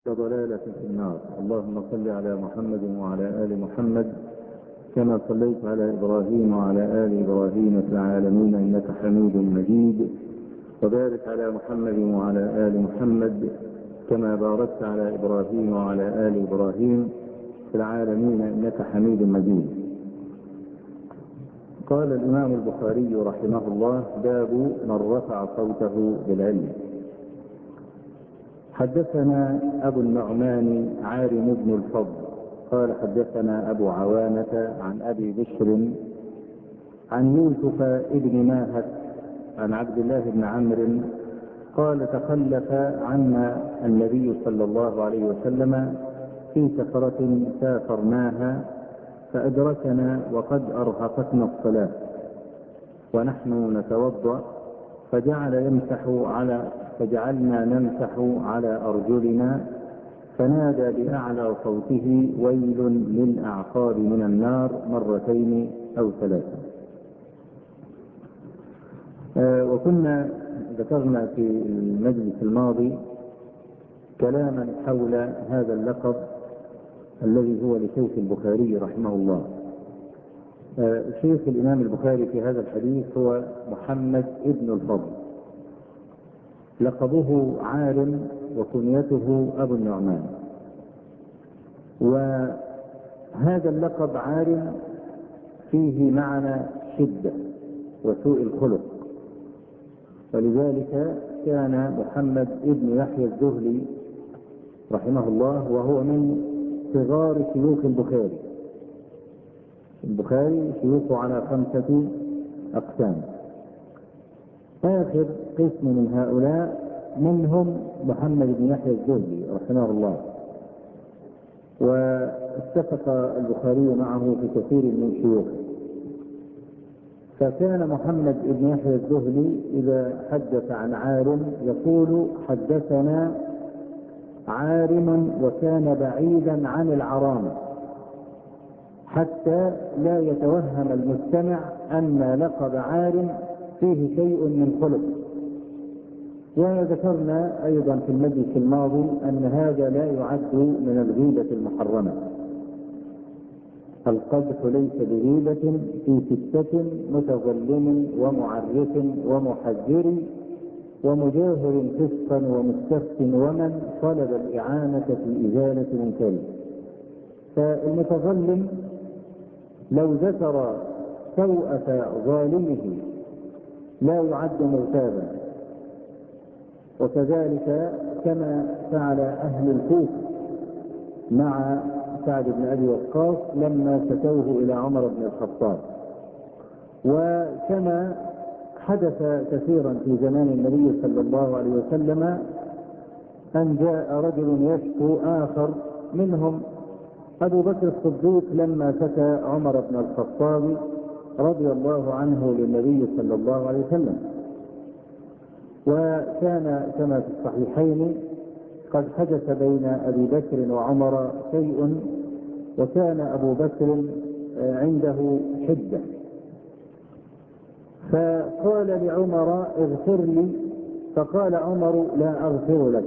ضلالة في النار. اللهم صل على محمد وعلى آل محمد كما صليت على إبراهيم وعلى آل إبراهيم في العالمين إنك حميد مجيد، وبارك على محمد وعلى آل محمد كما باركت على إبراهيم وعلى آل إبراهيم في العالمين إنك حميد مجيد. قال الإمام البخاري رحمه الله: باب من رفع صوته بالعلم. حدثنا أبو النعمان عارم بن الفضل قال حدثنا أبو عوانة عن أبي بشر عن يوسف ابن ماهك عن عبد الله بن عمرو قال: تخلف عنا النبي صلى الله عليه وسلم في سفرة سافرناها فأدركنا وقد أرهقتنا الصلاة ونحن نتوضأ فجعلنا نمسح على أرجلنا فنادى بأعلى صوته: ويل للأعقاب من النار مرتين أو ثلاثة. وكنا ذكرنا في المجلس الماضي كلاما حول هذا اللقب الذي هو لشيخ البخاري رحمه الله. شيخ الإمام البخاري في هذا الحديث هو محمد ابن الفضل، لقبه عارم وكنيته أبو النعمان. وهذا اللقب عارم فيه معنى شدة وسوء الخلق، ولذلك كان محمد ابن يحيى الذهلي رحمه الله وهو من صغار شيوخ البخاري. البخاري شيوخه على 5 أقسام، آخر قسم من هؤلاء منهم محمد بن يحيى الذهلي رحمه الله، واتفق البخاري معه في كثير من شيوخه. فكان محمد بن يحيى الذهلي إذا حدث عن عارم يقول: حدثنا عارم وكان بعيدا عن العرامة، حتى لا يتوهم المستمع أن لقب عارم فيه شيء من خلق. وذكرنا أيضا في المجلس الماضي أن هذا لا يعد من الغيبة المحرمة. القدح ليس بغيبة في 6: متظلم ومعرف ومحذر ومجاهر فسقا ومستفت ومن طلب الإعانة في إزالة منكر. فالمتظلم لو ذكر سوءة ظالمه لا يعد مغتابا، وكذلك كما فعل أهل الكوفة مع سعد بن أبي وقاص لما شكوه إلى عمر بن الخطاب. وكما حدث كثيرا في زمان النبي صلى الله عليه وسلم أن جاء رجل يشكو آخر منهم أبو بكر الصديق لما شكى عمر بن الخطاب رضي الله عنه للنبي صلى الله عليه وسلم. وكان كما في الصحيحين قد حدث بين أبي بكر وعمر شيء، وكان أبو بكر عنده حدة، فقال لعمر: اغفر لي، فقال عمر: لا أغفر لك.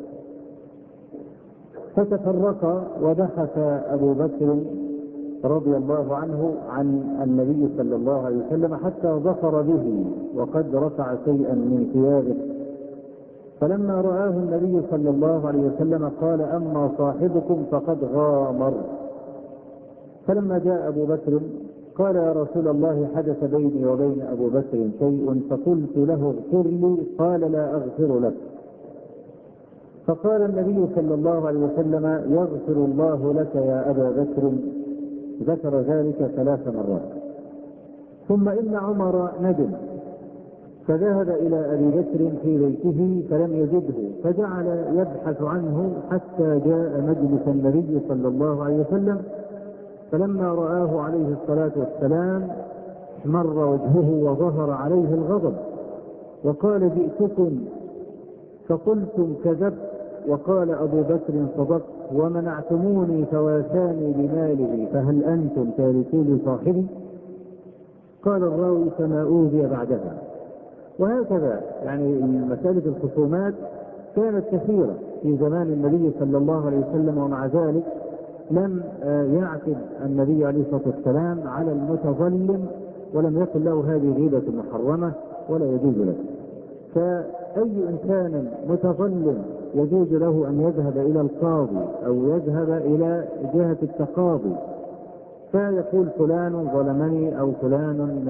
فتفرق وبحث أبو بكر رضي الله عنه عن النبي صلى الله عليه وسلم حتى ظفر به وقد رفع شيئا من ثيابه. فلما رآه النبي صلى الله عليه وسلم قال: أما صاحبكم فقد غامر. فلما جاء أبو بكر قال: يا رسول الله، حدث بيني وبين أبو بكر شيء. فقلت له: اغفر لي. قال: لا أغفر لك. فقال النبي صلى الله عليه وسلم: يغفر الله لك يا أبا بكر. ذكر ذلك 3 مرات. ثم إن عمر ندم فذهب إلى أبي بكر في بيته فلم يجده، فجعل يبحث عنه حتى جاء مجلس النبي صلى الله عليه وسلم. فلما رآه عليه الصلاة والسلام احمر وجهه وظهر عليه الغضب، وقال: جئتكم فقلتم كذبت، وقال أبو بكر: صدقت، ومنعتموني فواساني بماله، فهل أنتم تاركوا لي صاحبي؟ قال الراوي: فما أوذي بعدها. وهكذا يعني مسألة الخصومات كانت كثيرة، في زمان النبي صلى الله عليه وسلم، ومع ذلك لم يعتب النبي عليه الصلاة والسلام على المتظلم، ولم يقل له هذه غيبة محرمة ولا يجوز له. فأي إنسان متظلم يجوز له أن يذهب إلى القاضي أو يذهب إلى جهة التقاضي فيقول فلان ظلمني أو فلان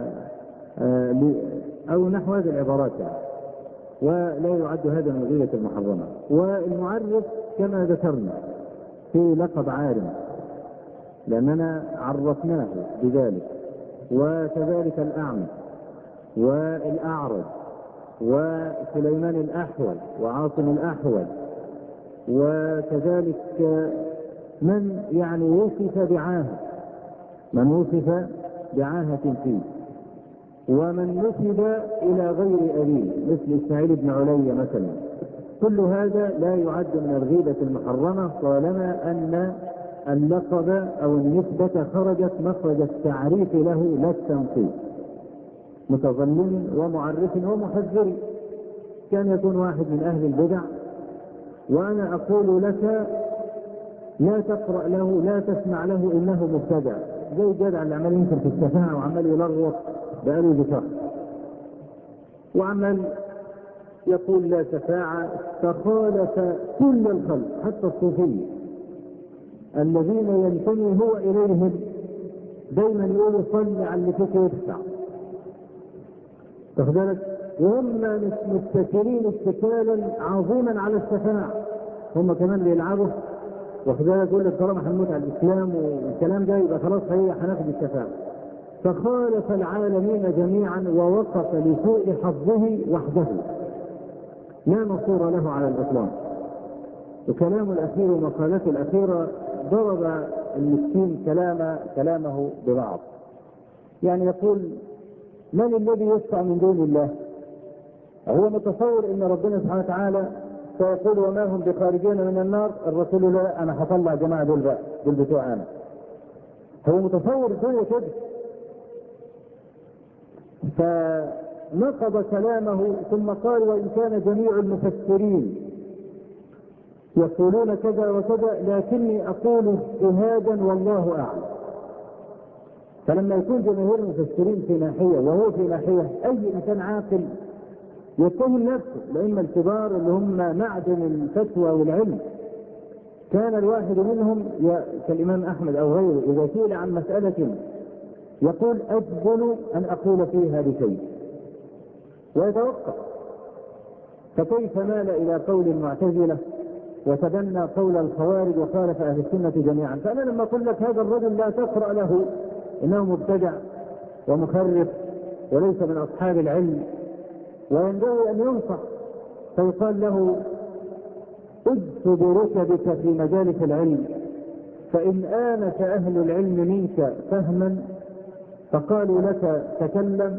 أو نحو هذه العبارات يعني، ولا يعد هذا من الغيبة المحرمة. والمعرف كما ذكرنا في لقب عارم لأننا عرفناه بذلك، وكذلك الأعمى والأعرج وسليمان الأحول وعاصم الأحول، وكذلك من يعني وصف بعاهة، من وصف بعاهة فيه، ومن نسب إلى غير أبيه مثل إسماعيل بن علي مثلا. كل هذا لا يعد من الغيبة المحرمة طالما أن اللقب أو النسبة خرجت مخرج التعريف له لا التنقيب. متظلم ومعرف ومحذر، كان يكون واحد من أهل البدع وأنا أقول لك لا تقرأ له لا تسمع له إنه مبتدع، زي الجدع اللي عمال ينكر في الشفاعة وعمال يلغط بقاله بشهر وعمال يقول لا شفاعة، فخالف كل الخلق حتى الصوفية الذين ينتمي هو إليهم دايما يقولوا صل على اللي فيك يدفع، تخبرك، وهم متكلين اتكالا عظيما على الشفاعة، هم كمان بيلعبوا وخذلك يقول لك طالما هنموت على الإسلام والكلام ده يبقى خلاص هناخد الشفاعة. فخالف العالمين جميعا ووقف لسوء حظه وحده لا نصور له على الإطلاق. وكلامه الأخير ومقالته الأخيرة ضرب المسكين كلامه ببعض، يعني يقول من الذي يشفع من دون الله؟ هو متصور ان ربنا سبحانه وتعالى سيقول وما هم بخارجين من النار، الرسول لا انا هطلع جماعه دول بقى دول بتوع انا. هو متصور الدنيا كده، فنقض كلامه ثم قال وان كان جميع المفسرين يقولون كذا وكذا لكني اقول اجتهادا والله اعلم. فلما يكون جماهير المفسرين في ناحيه وهو في ناحيه، اي انسان عاقل يتهم نفسه، لأن الكبار اللي هم معدن الفتوى والعلم كان الواحد منهم كالإمام أحمد أو غيره إذا سئل عن مسألة يقول أجبن أن أقول فيها بشيء ويتوقف. فكيف مال إلى قول المعتزلة وتبنى قول الخوارج وخالف أهل السنة جميعا؟ فأنا لما أقول لك هذا الرجل لا تقرأ له إنه مبتدع ومخرف وليس من أصحاب العلم وينبغي أن ينصح، فيقال له اجس بركبك في مجالس العلم، فإن آنس أهل العلم منك فهما فقالوا لك تكلم،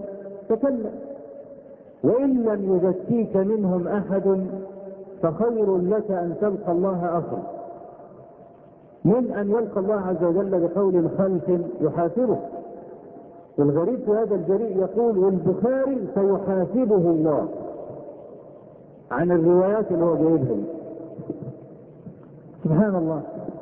وإن لم يزكيك منهم أحد فخير لك أن تلقى الله أخر من أن يلقى الله عز وجل بقول خلف يحاسبه. والغريب في هذا الجريء يقول والبخاري سيحاسبه الله عن الروايات اللي هو جايبها. سبحان الله.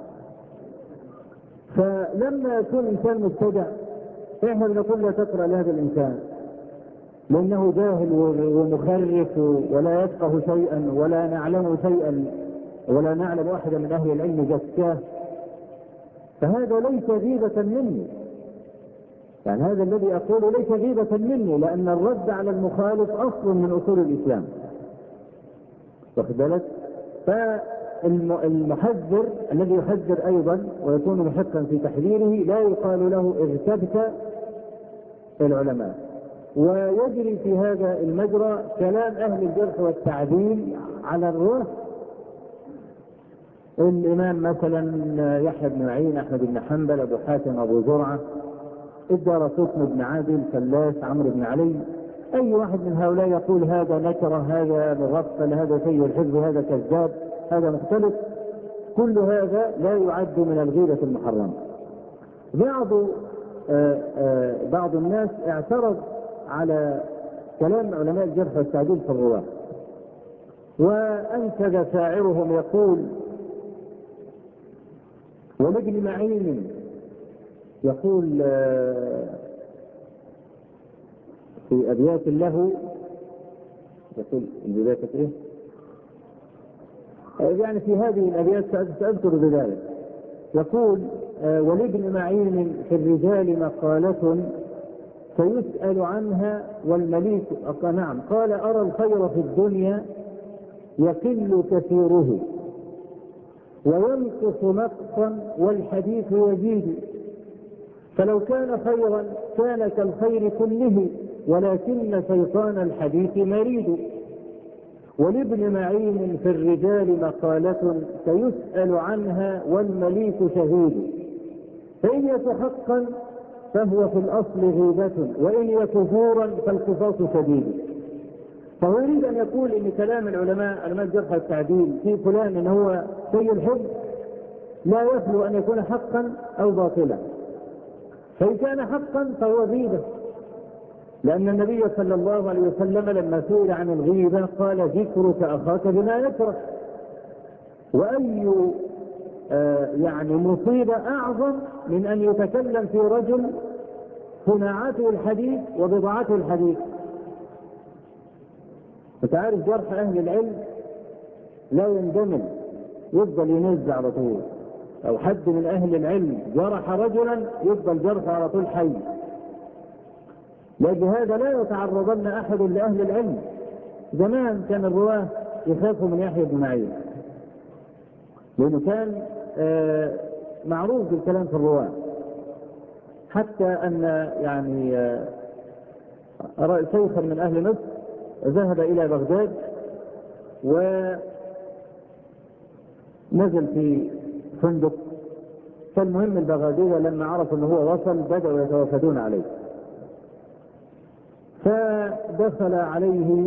فلما يكون انسان مبتدع احنا بنقول لا تقرأ لهذا الانسان لانه جاهل ومخرف ولا يفقه شيئا ولا نعلم شيئا ولا نعلم واحدا من اهل العلم زكاه، فهذا ليس غيبة مني. يعني هذا الذي أقوله ليس غيبة مني، لأن الرد على المخالف أصل من أصول الإسلام. واخد بالك؟ فالمحذر الذي يحذر أيضا ويكون محقا في تحذيره لا يقال له اغتبت العلماء. ويجري في هذا المجرى كلام أهل الجرح والتعديل على الروح. الإمام مثلا يحيى بن معين، أحمد بن حنبل، أبو حاتم، أبو زرعة، الدارقطني بن عادل، فلاس، عمرو بن علي، أي واحد من هؤلاء يقول هذا نكرة، هذا مغفل، هذا سيء الحفظ، هذا كذاب، هذا مختلف، كل هذا لا يعد من الغيبة المحرمة. بعض الناس اعترض على كلام علماء الجرح والتعديل في الرواة وأنشد شاعرهم يقول: ولابن معين يقول في أبيات له، يقول البداية إيه؟ يعني في هذه الأبيات سأذكر البداية. يقول: ولابن معين في الرجال مقالة سيسأل عنها والمليك. نعم، قال: أرى الخير في الدنيا يقل كثيره وينقص نقصا والحديث يزيد، فلو كان خيرا كان كالخير كله ولكن شيطان الحديث مريد. ولابن معين في الرجال مقالة سيسأل عنها والمليك شهيد، فإن يك حقا فهو في الأصل غيبة وإن يك زورا فالقصاص شديد. فهو يريد أن يقول إن كلام علماء الجرح والتعديل في فلان إن هو سيء الحب لا يخلو أن يكون حقا أو باطلا، فإن كان حقا فهو غيبة، لأن النبي صلى الله عليه وسلم لما سئل عن الغيبة قال: ذكرك أخاك بما يكره. وأي يعني مصيبة أعظم من أن يتكلم في رجل صناعته الحديث وبضاعته الحديث. أنت عارف جرح أهل العلم لا يندمل، يفضل ينزع على طول، أو حد من أهل العلم جرح رجلا يفضل جرح على طول حي. لهذا لا يتعرضن أحد لأهل العلم. زمان كان الرواه يخافوا من يحيى بن معين لأنه كان معروف بالكلام في الرواه، حتى أن يعني شيخا من أهل مصر ذهب إلى بغداد ونزل في فندق، فالمهم البغادية لما عرفوا أنه هو وصل بدأوا يتوافدون عليه، فدخل عليه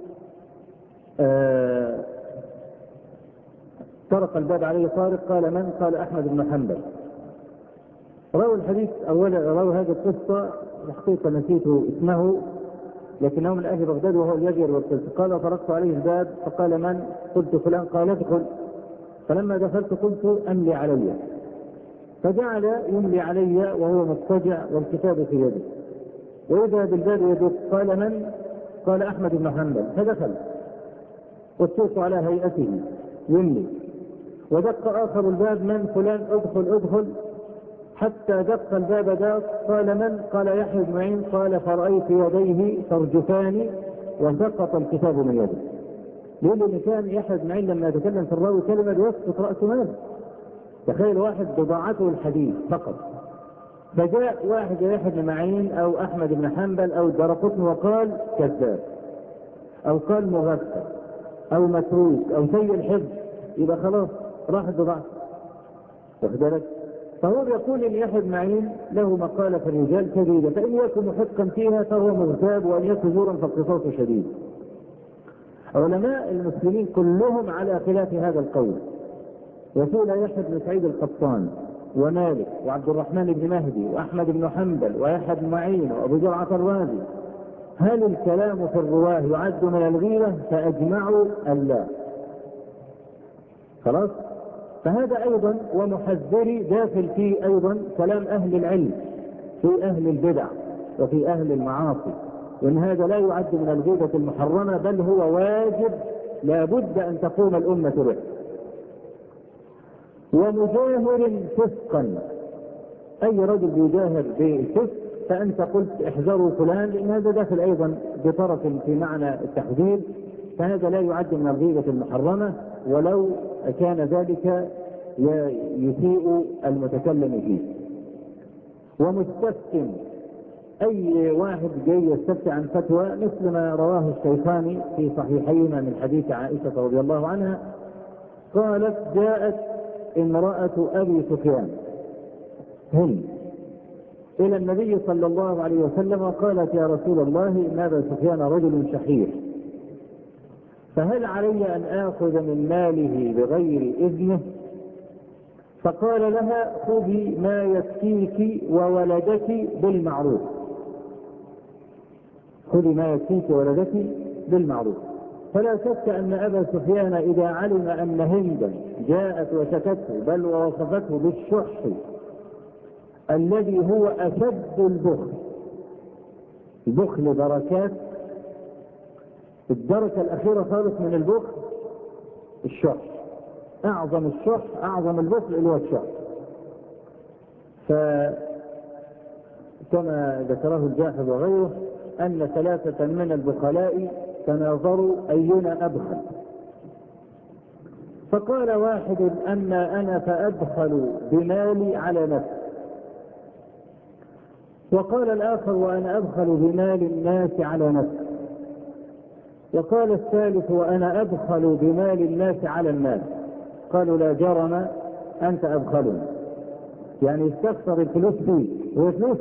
طرق الباب عليه طارق، قال: من؟ قال: أحمد بن حنبل. روى الحديث أولا، روى هذه القصة الحقيقة نسيت اسمه، لكنه من أهل بغداد وهو اليجر والقصة. قال: طرقت عليه الباب فقال: من؟ قلت: فلان. قال: ادخل. فلما دخلت قلت: أملي علي، فجعل يملي علي وهو مضطجع والكتاب في يده، وإذا بالباب يدق. قال: من؟ قال: أحمد بن حنبل. فدخل والصوت على هيئته يملي، ودق آخر الباب: من؟ فلان. ادخل ادخل، حتى دق الباب داق. قال: من؟ قال: يحيى بن معين. قال: فرأيت يديه ترجفان وسقط الكتاب من يده. لأنه إن كان يحيى بن معين لما يتكلم في الراوي كلمة يسقط رأسه ماذا؟ تخيل واحد بضاعته الحديث فقط، فجاء واحد يحيى بن معين أو أحمد بن حنبل أو الدارقطني وقال كذاب أو قال مغفل أو متروك أو سيء الحفظ، يبقى خلاص راحت بضاعته. واخد بالك؟ فهو يقول ان يحيى بن معين له مقالة في الرجال شديدة، فإن يكن محقا فيها فهو مغتاب، وأن يكن زورا فالقصاص شديد. علماء المسلمين كلهم على خلاف هذا القول. وسئل يحيى بن سعيد القطان ومالك وعبد الرحمن بن مهدي وأحمد بن حنبل ويحيى بن معين وأبو زرعة الرازي: هل الكلام في الرواه يعد من الغيبة؟ فأجمعوا أن لا. خلاص؟ فهذا أيضا ومحذري داخل فيه أيضا كلام أهل العلم في أهل البدع وفي أهل المعاصي، وإن هذا لا يعد من الغيبة المحرمة، بل هو واجب لا بد أن تقوم الأمة به. ومجاهر فسقا، أي رجل يجاهر بالفسق فأنت قلت احذروا فلان، لأن هذا داخل أيضا بطرف في معنى التحذير، فهذا لا يعد من الغيبة المحرمة ولو كان ذلك يسيء المتكلم فيه. ومستفتن، أي واحد جاي يستفتي عن فتوى، مثل ما رواه الشيخاني في صحيحيهما من حديث عائشة رضي الله عنها قالت: جاءت امرأة أبي سفيان هند إلى النبي صلى الله عليه وسلم وقالت: يا رسول الله إن أبا سفيان رجل شحيح، فهل علي أن آخذ من ماله بغير إذنه؟ فقال لها: خذي ما يكفيك وولدك بالمعروف. خذي ما يكفيك وولدك بالمعروف. فلا شك أن أبا سفيان إذا علم أن هندا جاءت وشكته بل ووصفته بالشح الذي هو أشد البخل، البخل دركات، الدركة الأخيرة خالص من البخل الشح، أعظم الشح أعظم البخل اللي هو الشح. فكما ذكره الجاحظ وغيره أن 3 من البخلاء تناظروا أينا أبخل، فقال واحد: أما أنا فأبخل بمالي على نفسي، وقال الآخر: وأنا أبخل بمال الناس على نفسي، وقال الثالث: وأنا أبخل بمال الناس على الناس. قالوا: لا جرم أنت أبخلهم، يعني يستخسر الفلوس فيه، هو فلوس.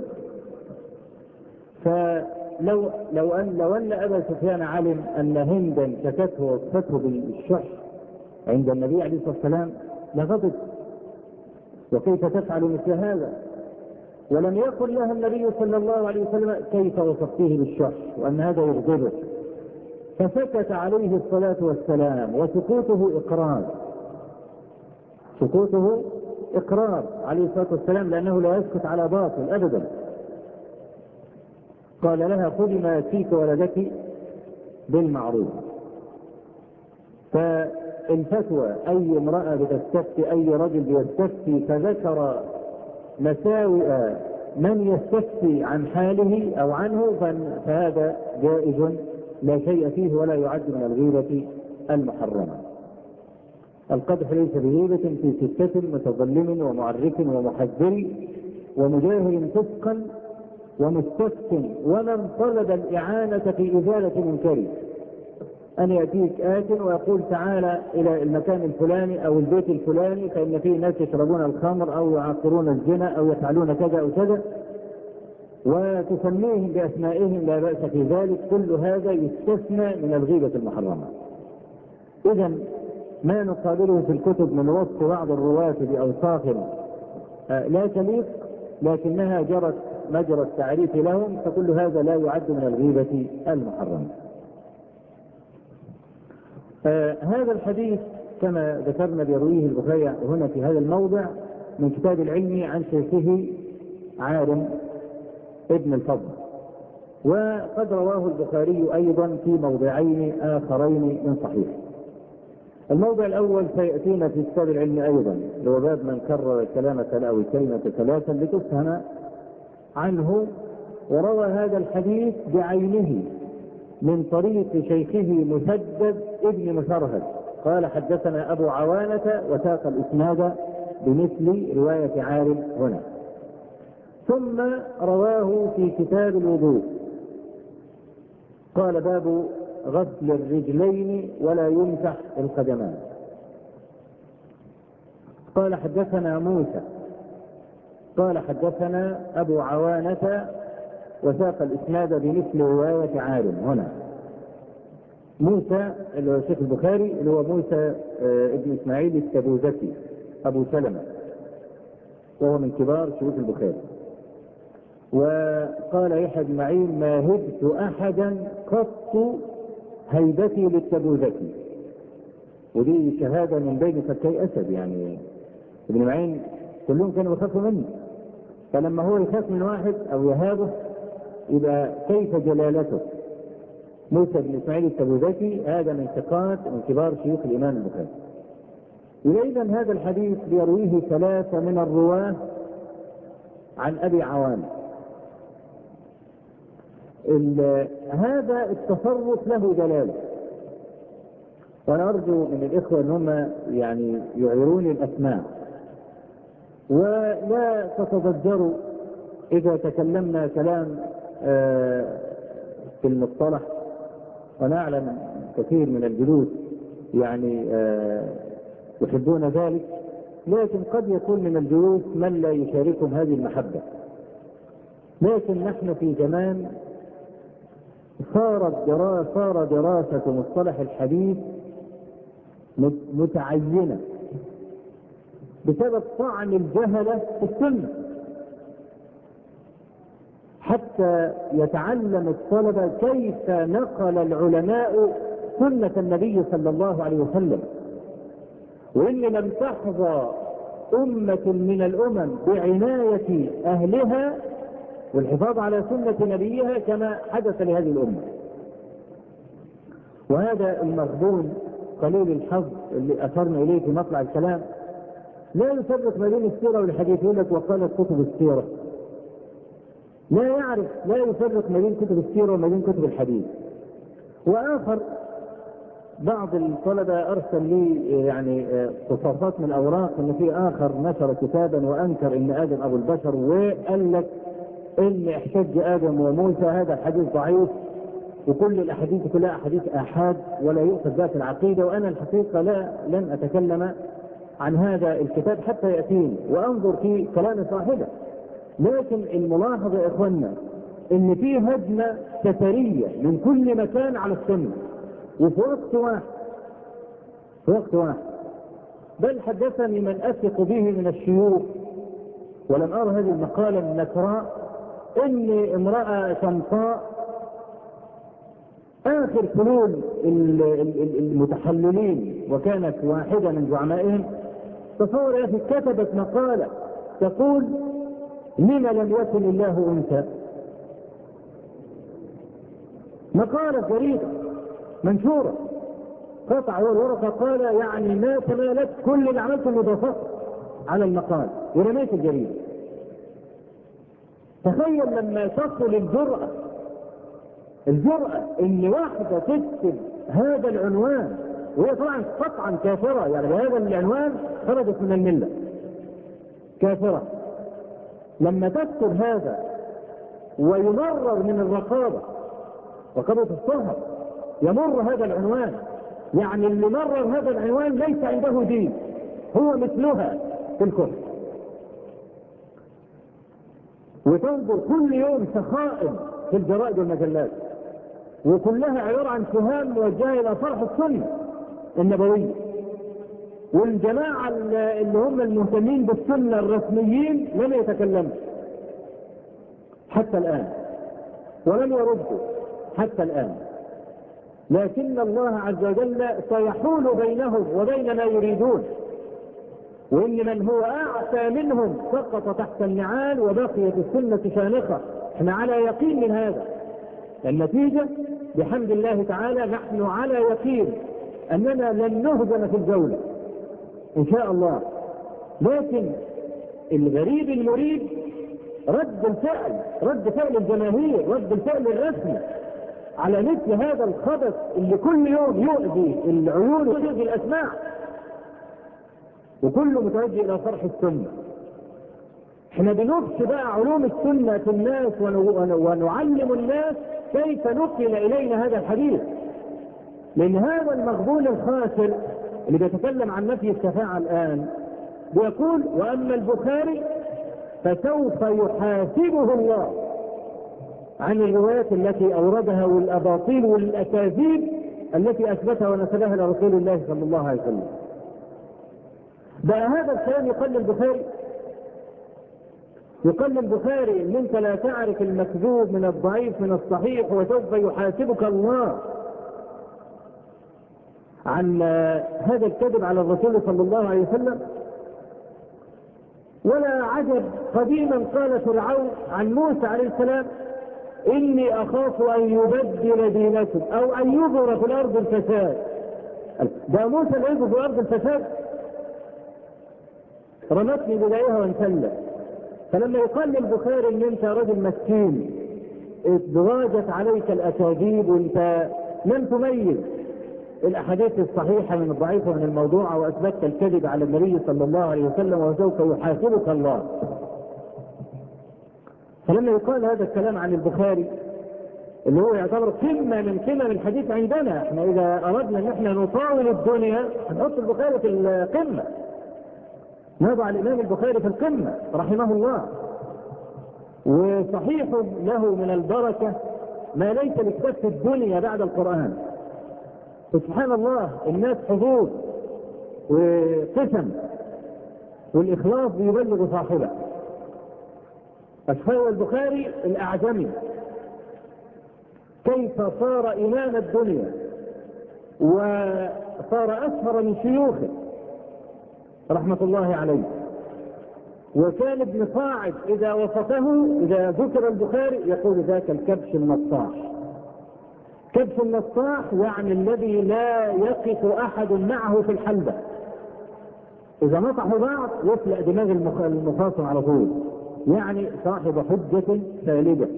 فلو أن أبا سفيان علم أن هندا شكته ووصفته بالشح عند النبي عليه الصلاة والسلام لغضب، وكيف تفعل مثل هذا؟ ولم يقل لها النبي صلى الله عليه وسلم كيف وصفتيه بالشح وأن هذا يغضبه، فسكت عليه الصلاة والسلام، وسكوته إقرار، سكوته إقرار عليه الصلاة والسلام، لأنه لا يسكت على باطل أبدا. قال لها: خذي ما يكفيك ولدك بالمعروف. فالفتوى أي امرأة بتستفتي، أي رجل بيستفتي فذكر مساوئ من يستفتي عن حاله أو عنه فهذا جائز لا شيء فيه ولا يعد من الغيبة المحرمة. القدح ليس بغيبة في 6 متظلم ومعرف ومحذر ومجاهر فسقا ومستفت ومن طلب الإعانة في إزالة منكر. أن يأتيك آت ويقول: تعالى إلى المكان الفلاني أو البيت الفلاني فإن فيه ناس يشربون الخمر أو يعاقرون الزنا أو يفعلون كذا أو كذا، وتسميهم بأسمائهم، لا بأس في ذلك، كل هذا يستثنى من الغيبة المحرمة. إذا ما نقابله في الكتب من وصف بعض الرواة بأوصاف لا تليق لكنها جرت مجرى التعريف لهم، فكل هذا لا يعد من الغيبة المحرمة. هذا الحديث كما ذكرنا بيرويه البخاري هنا في هذا الموضع من كتاب العلم عن شيخه عارم ابن الفضل، وقد رواه البخاري أيضا في موضعين آخرين من صحيح. الموضع الأول سيأتينا في كتاب العلم أيضا، هو باب من كرر الكلمة أو الكلمة 3 لتفهم عنه، وروى هذا الحديث بعينه من طريق شيخه مسدد ابن مسرهد قال: حدثنا أبو عوانة، وساق الإسناد بمثل رواية عارم هنا. ثم رواه في كتاب الوضوء قال: باب غسل الرجلين ولا يمسح القدمان. قال: حدثنا موسى قال: حدثنا أبو عوانة، وساق الإسناد بمثل رواية عارم هنا. موسى اللي هو شيخ البخاري اللي هو موسى ابن إسماعيل التبوذكي أبو سلمة، وهو من كبار شيوخ البخاري. وقال يحيى بن معين: ما هبت أحدا قط هيبتي للتبوذكي، ودي شهادة من بين فكي أسد، يعني ابن معين كلهم كانوا يخافوا منه، فلما هو يخاف من واحد أو يهابه يبقى كيف جلالته. موسى بن إسماعيل التبوذكي هذا من ثقات من كبار شيوخ الإمام البخاري. إذا هذا الحديث يرويه 3 من الرواه عن أبي عوانة. هذا التصرف له دلالة، وأنا أرجو من الإخوة أن هم يعني يعيرون الأسماء ولا تتضجروا إذا تكلمنا كلام في المصطلح، ونعلم كثير من الجلوس يعني يحبون ذلك، لكن قد يكون من الجلوس من لا يشاركهم هذه المحبة. لكن نحن في زمان صار دراسة مصطلح الحديث متعينة بسبب طعن الجهلة في السنة، حتى يتعلم الطلبة كيف نقل العلماء سنة النبي صلى الله عليه وسلم، وإن لم تحظى أمة من الأمم بعناية أهلها والحفاظ على سنة نبيها كما حدث لهذه الأمة. وهذا المغبون قليل الحظ اللي أثرنا إليه في مطلع الكلام لا يفرق ما بين السيرة والحديث، يقول لك وقالت كتب السيرة، لا يفرق ما بين كتب السيرة وما بين كتب الحديث. وآخر بعض الطلبة أرسل لي يعني قصاصات من الأوراق أن في آخر نشر كتابا وأنكر أن آدم أبو البشر، وقال لك أن احتج آدم وموسى هذا الحديث ضعيف، وكل الأحاديث كلها أحاديث آحاد ولا يؤخذ بها في العقيدة. وأنا الحقيقة لن أتكلم عن هذا الكتاب حتى يأتيني وأنظر في كلام صاحبه. لكن الملاحظة يا إخوانا أن في هجمة سترية من كل مكان على السنة وفي وقت واحد. بل حدثني من أثق به من الشيوخ ولم أرى هذه المقالة النكراء إن امرأة شمطاء آخر فنون المتحللين وكانت واحدة من زعمائهم، تصور يا أخي كتبت مقالة تقول لما لم يكن الله أنثى. مقالة جريدة منشورة قطع والورقة، قال يعني ما تمالت كل اللي عملته المضافات على المقال ورميت الجريدة. تخيل لما تصل الجرأة ان واحدة تكتب هذا العنوان، وهي طبعا قطعا كافرة، يعني بهذا العنوان خرجت من الملة كافرة. لما تكتب هذا ويمرر من الرقابة الصهر يمر هذا العنوان، يعني اللي مرر هذا العنوان ليس عنده دين، هو مثلها في الكفر. وتنظر كل يوم سخائم في الجرائد والمجلات وكلها عبارة عن سهام موجهة إلى فرح السنة النبوية. والجماعة اللي هم المهتمين بالسنة الرسميين لم يتكلموا حتى الآن ولم يردوا حتى الآن، لكن الله عز وجل سيحول بينهم وبين ما يريدون. وإن من هو أعتى منهم سقط تحت النعال وبقيت السنة شامخة. احنا على يقين من هذا. النتيجة بحمد الله تعالى نحن على يقين أننا لن نهزم في الجولة إن شاء الله. لكن الغريب المريب رد فعل الجماهير، رد الفعل الرسمي على مثل هذا الخبث اللي كل يوم يؤذي العيون ويؤذي الأسماع، وكله متوجه إلى فرح السنة. احنا بنبث بقى علوم السنة في الناس ونعلم الناس كيف نقل إلينا هذا الحديث. لأن هذا المغبون الخاسر اللي بيتكلم عن نفي الشفاعة الآن بيقول وأما البخاري فسوف يحاسبه الله عن الروايات التي أوردها والأباطيل والأكاذيب التي أثبتها ونسبها لرسول الله صلى الله عليه وسلم. بقى هذا الكلام يقل البخاري ان انت لا تعرف المكذوب من الضعيف من الصحيح وسوف يحاسبك الله عن هذا الكذب على الرسول صلى الله عليه وسلم. ولا عجب قديما قال فرعون عن موسى عليه السلام إني أخاف أن يبدل دينكم أو أن يظهر في الأرض الفساد. ده موسى اللي يظهر في الأرض الفساد؟ رمتني بدايها وانسلت. فلما يقال للبخاري ان انت رجل مسكين اتضاجت عليك الاكاذيب وانت لم تميز الاحاديث الصحيحه من الضعيفه من الموضوعه واثبتت الكذب على النبي صلى الله عليه وسلم وسوف يحاسبك الله. فلما يقال هذا الكلام عن البخاري اللي هو يعتبر قمه من قمم الحديث عندنا، احنا اذا اردنا ان احنا نطاول الدنيا هنحط البخاري في القمه، نضع الإمام البخاري في القمة رحمه الله، وصحيح له من البركة ما ليس لكتاب في الدنيا بعد القرآن. سبحان الله الناس حظوظ وقسم والإخلاص بيبلغ صاحبه. أشفاء البخاري الأعجمي كيف صار إمام الدنيا وصار أشهر من شيوخه رحمة الله عليه. وكان ابن صاعد إذا وصفه، إذا ذكر البخاري يقول ذاك الكبش النطاح. كبش النطاح يعني الذي لا يقف أحد معه في الحلبة، إذا نطحوا بعض يفلق دماغ المخاصم على طول، يعني صاحب حجة ثالثة.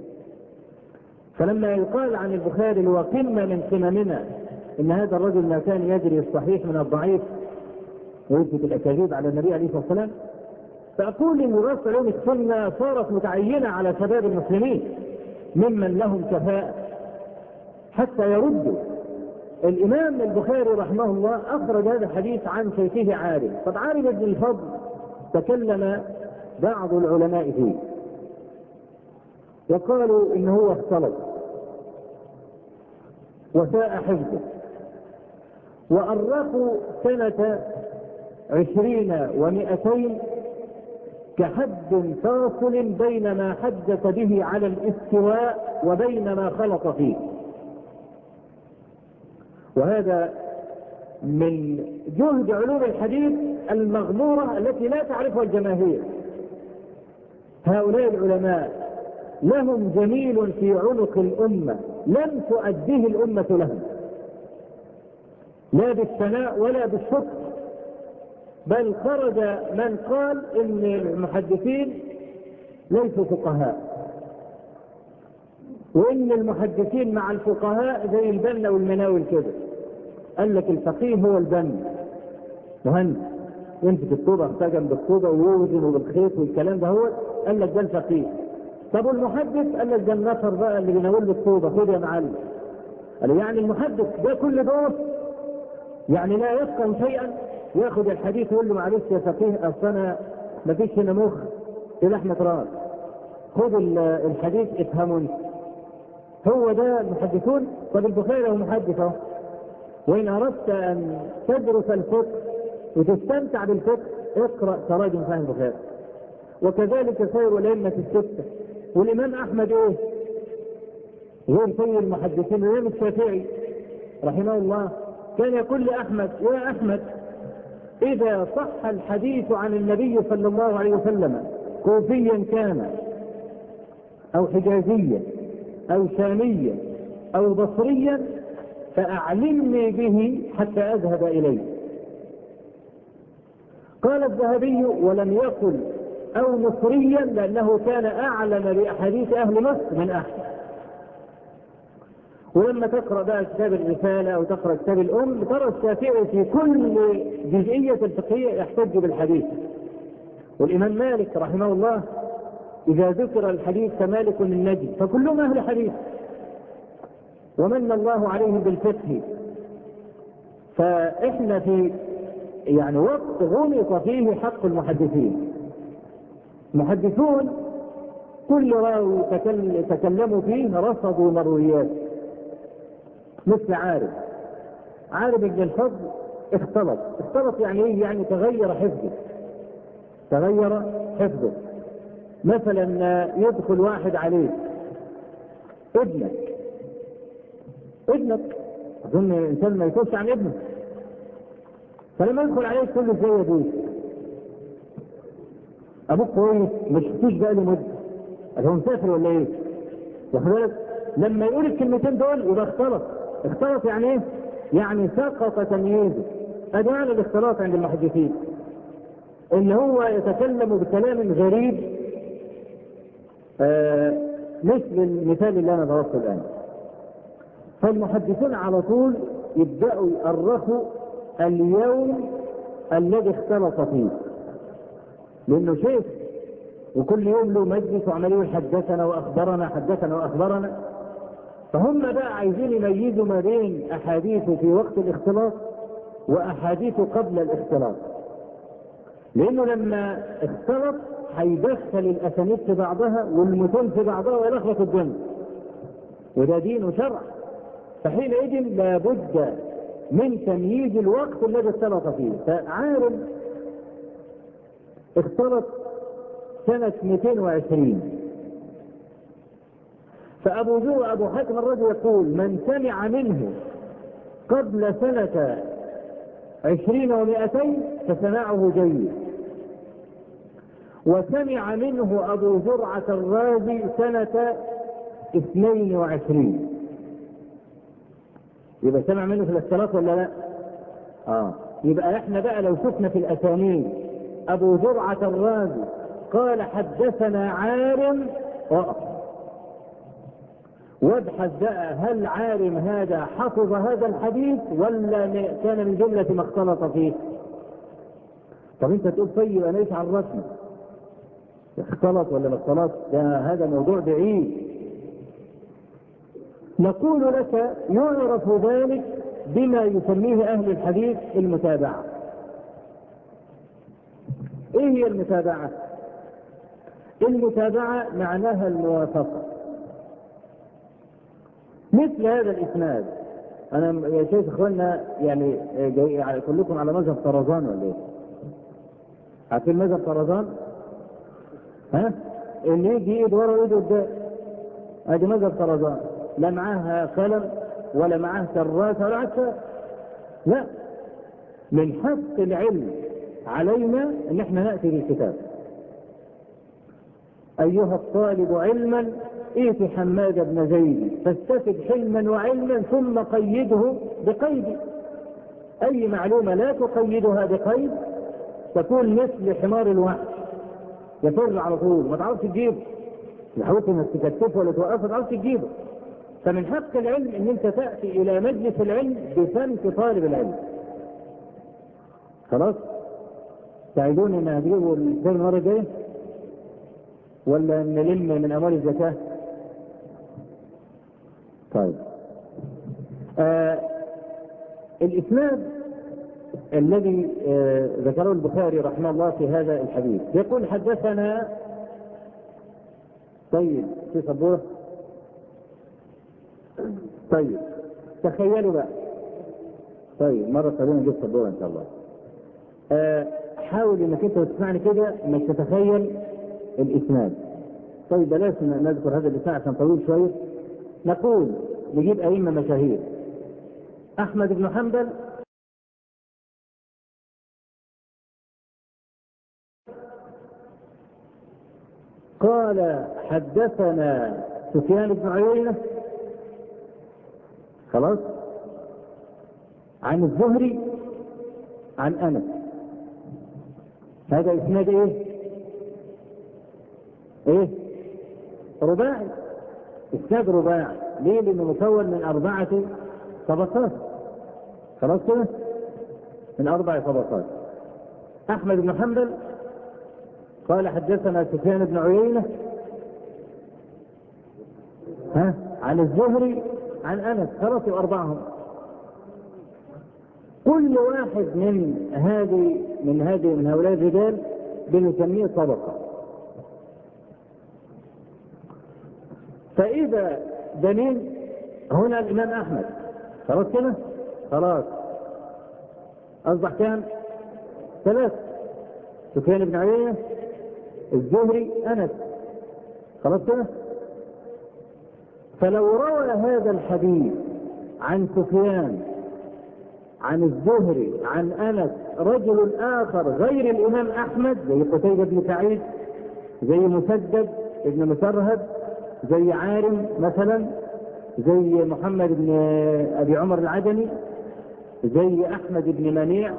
فلما يقال عن البخاري هو قمة من قممنا إن هذا الرجل ما كان يجري الصحيح من الضعيف ويثبت الأكاذيب على النبي عليه الصلاة والسلام، فأقول إن دراسة علوم السنة صارت متعينة على شباب المسلمين ممن لهم كفاءة حتى يردوا. الإمام البخاري رحمه الله أخرج هذا الحديث عن شيخه عارم. طب عارم بن الفضل تكلم بعض العلماء فيه وقالوا إنه هو اختلط وساء حفظه، وأرخوا سنة 20 و200 كحد فاصل بين ما حدث به على الاستواء وبين ما خلط فيه. وهذا من جهد علوم الحديث المغمورة التي لا تعرفها الجماهير. هؤلاء العلماء لهم جميل في عنق الأمة لم تؤديه الأمة لهم، لا بالثناء ولا بالشكر، بل خرج من قال إن المحدثين ليسوا فقهاء، وإن المحدثين مع الفقهاء زي البنا والمناول كده. قال لك الفقيه هو البنا، مهندس يمسك الطوبة احتجم بالطوبة ويوزن بالخيط والكلام ده، هو قال لك ده الفقيه. طب والمحدث قال لك ده النفر بقى اللي بيناول بالطوبة، خد يا معلم. قال يعني المحدث ده كل دور يعني لا يفقه شيئا، ياخد الحديث ويقول له معلش يا فقيه اصل انا مفيش هنا مخ في لحمة راس، خد الحديث افهموا انت. هو ده المحدثون. طب البخاري هو محدث اهو. وإن أردت أن تدرس الفقه وتستمتع بالفقه اقرأ تراجم صحيح البخاري، وكذلك سير الأئمة الستة. والإمام أحمد إيه غير سيد المحدثين؟ الإمام الشافعي رحمه الله كان يقول لأحمد يا أحمد إذا صح الحديث عن النبي صلى الله عليه وسلم كوفيا كان أو حجازيا أو شاميا أو بصريا فأعلمني به حتى أذهب إليه. قال الذهبي ولم يقل أو مصريا لأنه كان أعلم بأحاديث أهل مصر من أحمد. ولما تقرأ بقى كتاب الرسالة أو تقرأ كتاب الأم ترى الشافعي في كل جزئية الفقهية يحتج بالحديث. والإمام مالك رحمه الله إذا ذكر الحديث كمالك النجم فكلهم أهل حديث، ومن الله عليهم بالفقه. فإحنا في يعني وقت غمط فيه حق المحدثين. المحدثون كل راوي تكلموا فيه رصدوا مرويات، مثل عارف بن الفضل اختلط يعني ايه؟ يعني تغير حفظه. مثلا يدخل واحد عليه ابنك اظن الانسان ما يكونش عن ابنه، فلما يدخل عليه تقول له ازاي يا ابوك؟ ابوك كويس مش شفتوش بقاله مده، هو مسافر ولا ايه؟ واخد بالك؟ لما يقول الكلمتين دول يبقى اختلط يعني ايه؟ يعني سقط تمييزه. ادي معنى الاختلاط عند المحدثين، ان هو يتكلم بكلام غريب مثل المثال اللي انا ضربته الان. فالمحدثون على طول يبدأوا يؤرخوا اليوم الذي اختلط فيه، لانه شيخ وكل يوم له مجلس وعمال يقول حدثنا واخبرنا. فهم بقى عايزين يميزوا ما بين احاديثه في وقت الاختلاط واحاديثه قبل الاختلاط، لانه لما اختلط هيدخل الاسانيد في بعضها والمتون في بعضها ويلخبط الدنيا، وده دين وشرع. فحينئذ لابد من تمييز الوقت الذي اختلط فيه. فعارم اختلط سنة 220، فأبو حاتم الرازي يقول من سمع منه قبل سنة 20 و200 فسماعه جيد، وسمع منه أبو زرعة الرازي سنة 22. يبقى سمع منه في الاختلاط ولا لا؟ يبقى احنا بقى لو شفنا في الأسانيد أبو زرعة الرازي قال حدثنا عارم، وابحث بقى هل عارم هذا حفظ هذا الحديث ولا كان من جملة ما اختلط فيه. طب انت تقول طيب انا ايش عرفني اختلط ولا ما اختلط؟ هذا موضوع بعيد. نقول لك يعرف ذلك بما يسميه اهل الحديث المتابعة. ايه هي المتابعة؟ المتابعة معناها الموافقة. مثل هذا الاسناد، انا يا شيخ اخواننا يعني جاي كلكم على مذهب طرزان ولا ايه؟ عارفين مذهب طرزان؟ اللي يجي ايد ورا وايد قدام، ادي مذهب طرزان، لا معاها قلم ولا معاه كراسه ولا عكسه. لا، من حق العلم علينا ان احنا ناتي بالكتاب. ايها الطالب علما ائت حماد بن زيد فاستفد حلما وعلما ثم قيده بقيد. اي معلومه لا تقيدها بقيد تكون مثل حمار الوحش، يفر على طول ما تعرفش تجيبه، حاولت انك تكتفه ولا توقفه ما تعرفش تجيبه. فمن حق العلم ان انت تاتي الى مجلس العلم بفم طالب العلم. خلاص؟ تعيدون ان هتجيبوا الكتاب المره الجايه ولا نلم من اموال الزكاه؟ طيب. الاسناد الذي ذكره البخاري رحمه الله في هذا الحديث يقول حدثنا. طيب في سبوره. طيب تخيلوا بقى. طيب مرة قادمة نجيب سبوره ان شاء الله. حاول انك انت تسمعني كده انك تتخيل الاسناد. طيب بلاش نذكر هذا الاسناد عشان طويل شوية. نقول نجيب ائمة مشاهير. احمد بن حنبل قال حدثنا سفيان بن عيينة خلاص عن الزهري عن انس. هذا اسناد ايه رباعي. اسناد رباعي. ليه؟ لانه مكون من 4 طبقات. خلاص كده؟ من 4 طبقات. احمد بن حنبل قال حدثنا سفيان بن عيينة عن الزهري عن انس. خلاص 4. كل واحد من هؤلاء الرجال بنسميه طبقة. فإذا دليل هنا الإمام أحمد خلاص كده؟ خلاص أصبح كام؟ 3. سفيان بن عيينة الزهري أنس. خلاص كده؟ فلو روى هذا الحديث عن سفيان عن الزهري عن أنس رجل آخر غير الإمام أحمد زي قتيبة بن سعيد زي مسدد بن مسرهد زي عارم مثلا زي محمد بن أبي عمر العدني زي أحمد بن منيع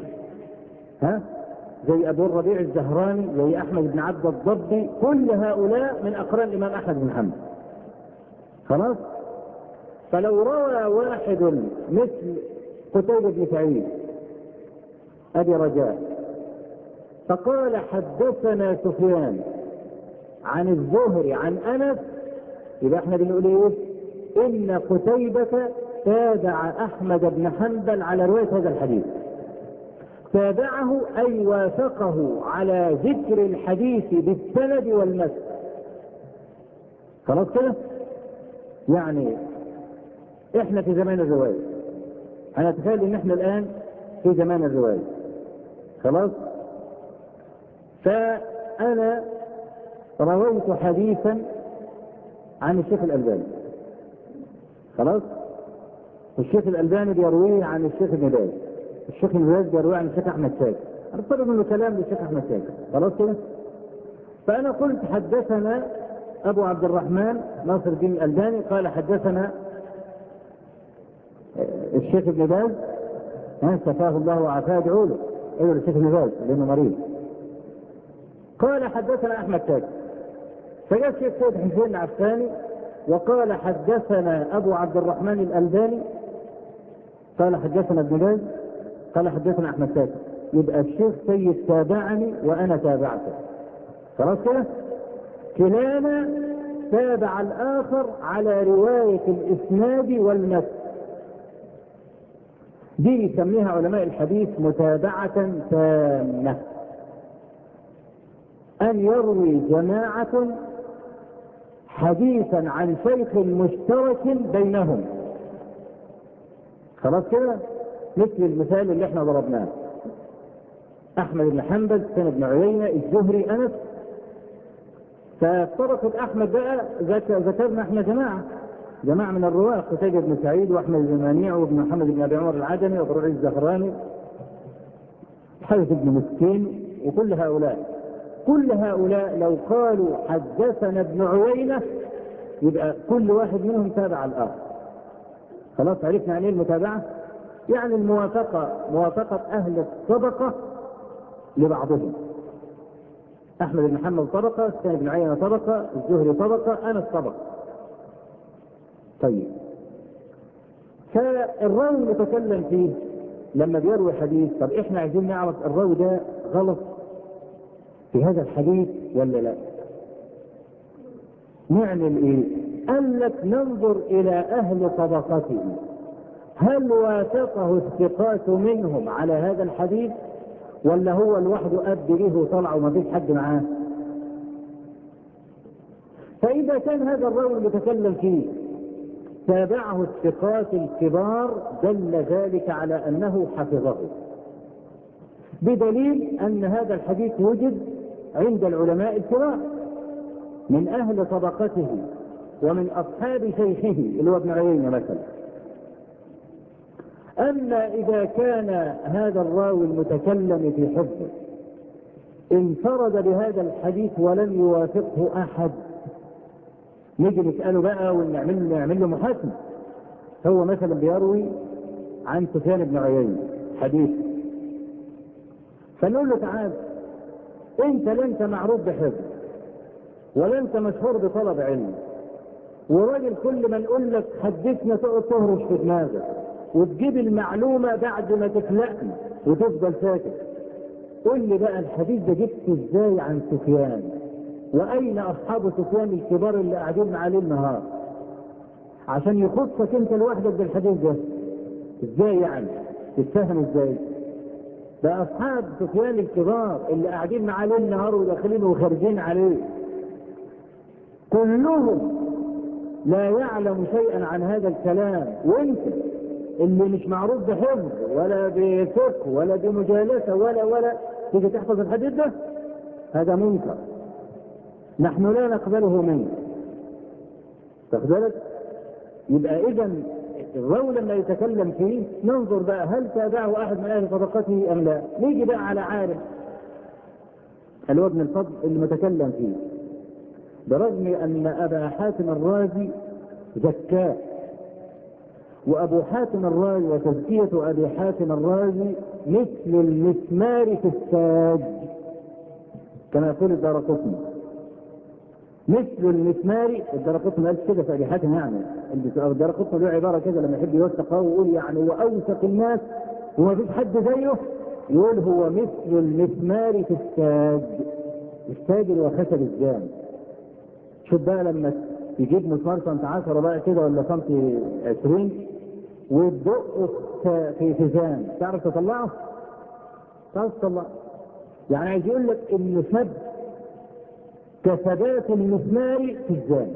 زي أبو الربيع الزهراني زي أحمد بن عبد الضبي، كل هؤلاء من أقران الإمام أحمد بن حنبل. خلاص؟ فلو روى واحد مثل قتيبة بن سعيد أبي رجاء فقال حدثنا سفيان عن الزهري عن أنس، يبقى احنا بنقول ايه؟ إن قتيبة تابع أحمد بن حنبل على رواية هذا الحديث. تابعه أي وافقه على ذكر الحديث بالسند والمتن. خلاص كده؟ يعني احنا في زمان الرواية. أنا أتخيل إن احنا الآن في زمان الرواية. خلاص؟ فأنا رويت حديثا عن الشيخ الألباني. خلاص؟ والشيخ الألباني بيرويه عن الشيخ ابن باز، الشيخ ابن باز بيرويه عن الشيخ أحمد شاكر، أفترض إنه كلام للشيخ أحمد شاكر، خلاص كده؟ فأنا قلت حدثنا أبو عبد الرحمن ناصر الدين الألباني قال حدثنا الشيخ ابن باز، شفاه الله وعافاه، ادعوا له، ادعوا للشيخ ابن باز لأنه مريض. قال حدثنا أحمد شاكر، فجاء الشيخ سيد حسين العفاني وقال حدثنا أبو عبد الرحمن الألباني قال حدثنا ابن باز قال حدثنا أحمد شاكر، يبقى الشيخ سيد تابعني وأنا تابعته، خلاص كده؟ كلانا تابع الآخر على رواية الإسناد والمتن. دي يسميها علماء الحديث متابعة تامة، أن يروي جماعة حديثا عن شيخ مشترك بينهم، خلاص كده؟ مثل المثال اللي احنا ضربناه، أحمد بن حنبل، سفيان بن عيينة، الزهري، أنس. فطرقة أحمد بقى ذكرنا احنا جماعة من الرواة، قتيبة بن سعيد وأحمد بن منيع وابن محمد بن أبي عمر العدني وأبو رعيل الزهراني، حارث بن مسكين، وكل هؤلاء لو قالوا حدثنا ابن عيينة يبقى كل واحد منهم تابع الآخر. خلاص عرفنا عن ايه المتابعة؟ يعني موافقة أهل الطبقة لبعضهم. أحمد بن محمد طبقة، سفيان بن عيينة طبقة، الزهري طبقة، أنس طبقة. طيب، فالراوي المتكلم فيه لما بيروي حديث، طب احنا عايزين نعرف الراوي ده غلط في هذا الحديث ولا لا؟ نعمل ايه؟ قال لك ننظر الى اهل طبقته، هل وافقه الثقات منهم على هذا الحديث ولا هو لوحده قد به وطلع وما فيش حد معاه؟ فاذا كان هذا الراوي المتكلم فيه تابعه الثقات الكبار دل ذلك على انه حفظه، بدليل ان هذا الحديث وجد عند العلماء الكبار من اهل طبقته ومن اصحاب شيخه اللي هو ابن عيينة مثلا. اما اذا كان هذا الراوي المتكلم في حفظه انفرد بهذا الحديث ولم يوافقه احد، نيجي نسأله بقى ونعمل له محاكمة. هو مثلا بيروي عن سفيان بن عيينة حديث، فنقول له تعال انت لا انت معروف بحفظ ولا انت مشهور بطلب علم، وراجل كل ما نقول لك حدثنا تقعد تهرش في دماغك وتجيب المعلومة بعد ما تفلقنا وتفضل ساكت. قول لي بقى الحديث ده جبته ازاي عن سفيان؟ واين اصحاب سفيان الكبار اللي قاعدين معاه ليل نهار عشان يخصك انت لوحدك بالحديث ده؟ ازاي يعني؟ تتفهم ازاي؟ ده اصحاب سفيان الكبار اللي قاعدين معاه ليل نهار وداخلين وخارجين عليه كلهم لا يعلم شيئا عن هذا الكلام، وانت اللي مش معروف بحفظ ولا بفقه ولا بمجالسة ولا تيجي تحفظ الحديث ده؟ هذا منكر، نحن لا نقبله منك. تاخذ؟ يبقى اذا الراوي لما يتكلم فيه ننظر بقى هل تابعه احد من اهل طبقته ام لا. نيجي بقى على عالم اللي هو ابن الفضل المتكلم فيه، برغم ان ابا حاتم الرازي زكاه، وابو حاتم الرازي وتزكية ابي حاتم الرازي مثل المسمار في الساج كما يقول الدارقطني، مثل المسمار. الدارقطني قال كده في ابي حاتم، يعني الدارقطني له عباره كده لما يحب يوثق ويقول يعني واوثق الناس وما فيش حد زيه، يقول هو مثل المسمار في الساج. الساج اللي هو خشب الجام. شوف بقى لما تجيب مسمار سنت 10 بقى كده ولا سنت 20 وتدقه في فيزان، تعرف تطلعه؟ تعرف تطلعه؟ يعني عايز يقول لك ان ثبت كثبات المسمار في الجان.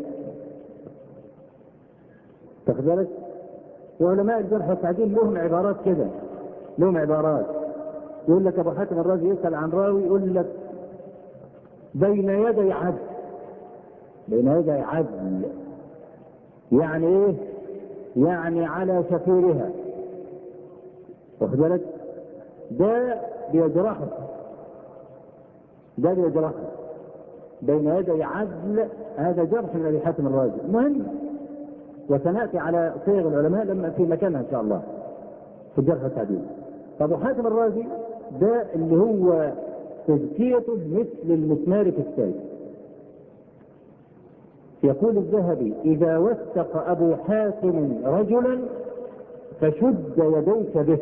تاخد بالك؟ وعلماء الجرح والتعديل لهم عبارات كده، لهم عبارات يقول لك ابو حاتم الرازي يسأل عن راوي يقول لك بين يدي عدل. بين يدي عدل يعني ايه؟ يعني على شفيرها، واخد بالك؟ ده بيجرحه بين يدي عدل، هذا جرح من ابي حاتم الرازي مهم، وسناتي على صيغ العلماء لما في مكانها ان شاء الله في الجرح والتعديل. ابو حاتم الرازي ده اللي هو تزكيته مثل المسمار في السيف. يقول الذهبي: اذا وثق ابو حاتم رجلا فشد يديك به،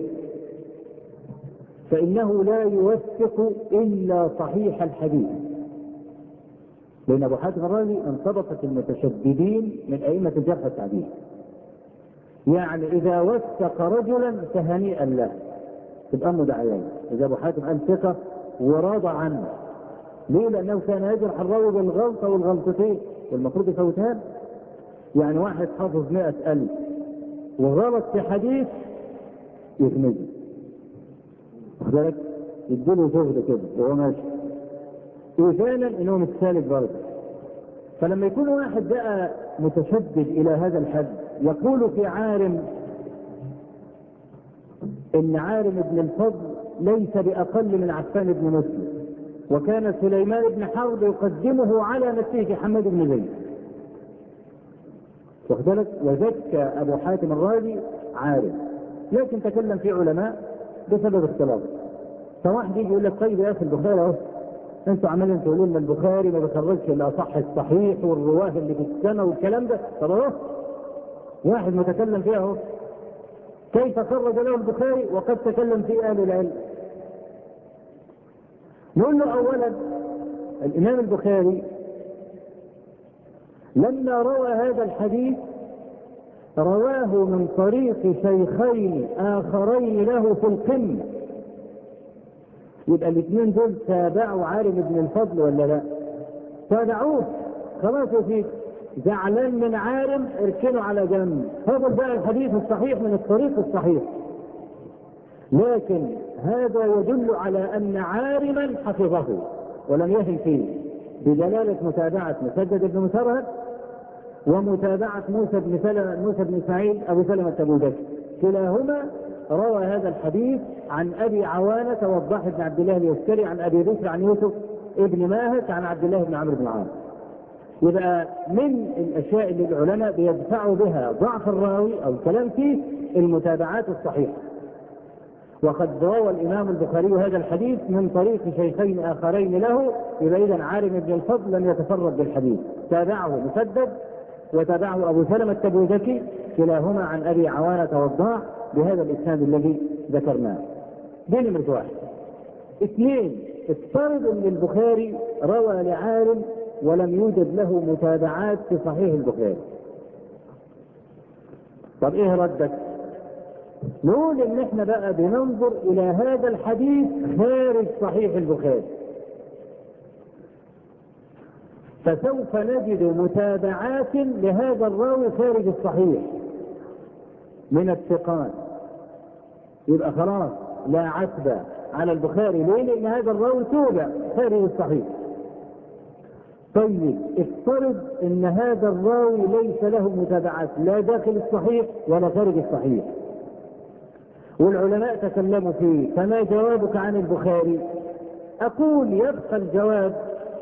فانه لا يوثق الا صحيح الحديث. لان ابو حاتم الرازي انضبطت المتشددين من ائمه الجرح والتعديل، يعني اذا وثق رجلا فهنيئا له، تبقى مدعيان. اذا ابو حاتم قال ثقه وراضى عنه، ليه؟ لانه كان يجرح الراوي بالغلطه والغلطتين والمفروض يفوتها. يعني واحد حافظ 100,000 وغلط في حديث يغمزه، واخد بالك؟ يديله شغل كده وهو ماشي، إذانا انه مش سالك برضه. فلما يكون واحد بقى متشدد الى هذا الحد، يقول في عارم ان عارم بن الفضل ليس باقل من عفان بن مسلم، وكان سليمان بن حرب يقدمه على نفسه في حماد بن زيد، واخد بالك؟ وزكى ابو حاتم الرازي عارم، لكن تكلم فيه علماء بسبب اختلاف. فواحد يجي يقول لك: طيب يا اخي البخاري اهو، انتوا عمالين تقولوا لنا البخاري ما بيخرجش الا اصح الصحيح والرواه اللي في السنه والكلام ده. طب اهو واحد متكلم فيه اهو، كيف خرج له البخاري وقد تكلم فيه اهل العلم؟ نقول له: اولا الامام البخاري لما روى هذا الحديث رواه من طريق شيخين اخرين له في القمه، يبقى الاثنين دول تابعوا عارم بن الفضل ولا لا؟ تابعوه. خلاص يا سيدي، زعلان من عارم اركنه على جنب، فضل بقى الحديث الصحيح من الطريق الصحيح. لكن هذا يدل على ان عارما حفظه ولم يهن فيه، بدلالة متابعة مسدد بن مسرهد ومتابعة موسى بن اسماعيل ابو سلمة التبوذكي، كلاهما روى هذا الحديث عن ابي عوانة وضاح بن عبد الله اليسكري عن ابي بكر عن يوسف ابن ماهك عن عبد الله بن عمرو بن العاص. يبقى من الاشياء اللي العلماء بيدفعوا بها ضعف الراوي او الكلام فيه المتابعات الصحيحه. وقد روى الامام البخاري هذا الحديث من طريق شيخين اخرين له، يبقى اذا عارم بن الفضل لم يتفرد بالحديث، تابعه مسدد وتابعه ابو سلمة التبوذكي، كلاهما عن ابي عوانة وضاح بهذا الاسناد الذي ذكرناه. دي نمرة واحد. اثنين، افترض ان البخاري روى لعالم ولم يوجد له متابعات في صحيح البخاري، طب ايه ردك؟ نقول ان احنا بقى بننظر الى هذا الحديث خارج صحيح البخاري، فسوف نجد متابعات لهذا الراوي خارج الصحيح من الثقات، يبقى خلاص لا عتب على البخاري. ليه؟ لان هذا الراوي توبع خارج الصحيح. طيب افترض ان هذا الراوي ليس له متابعات لا داخل الصحيح ولا خارج الصحيح، والعلماء تكلموا فيه، فما جوابك عن البخاري؟ اقول يبقى الجواب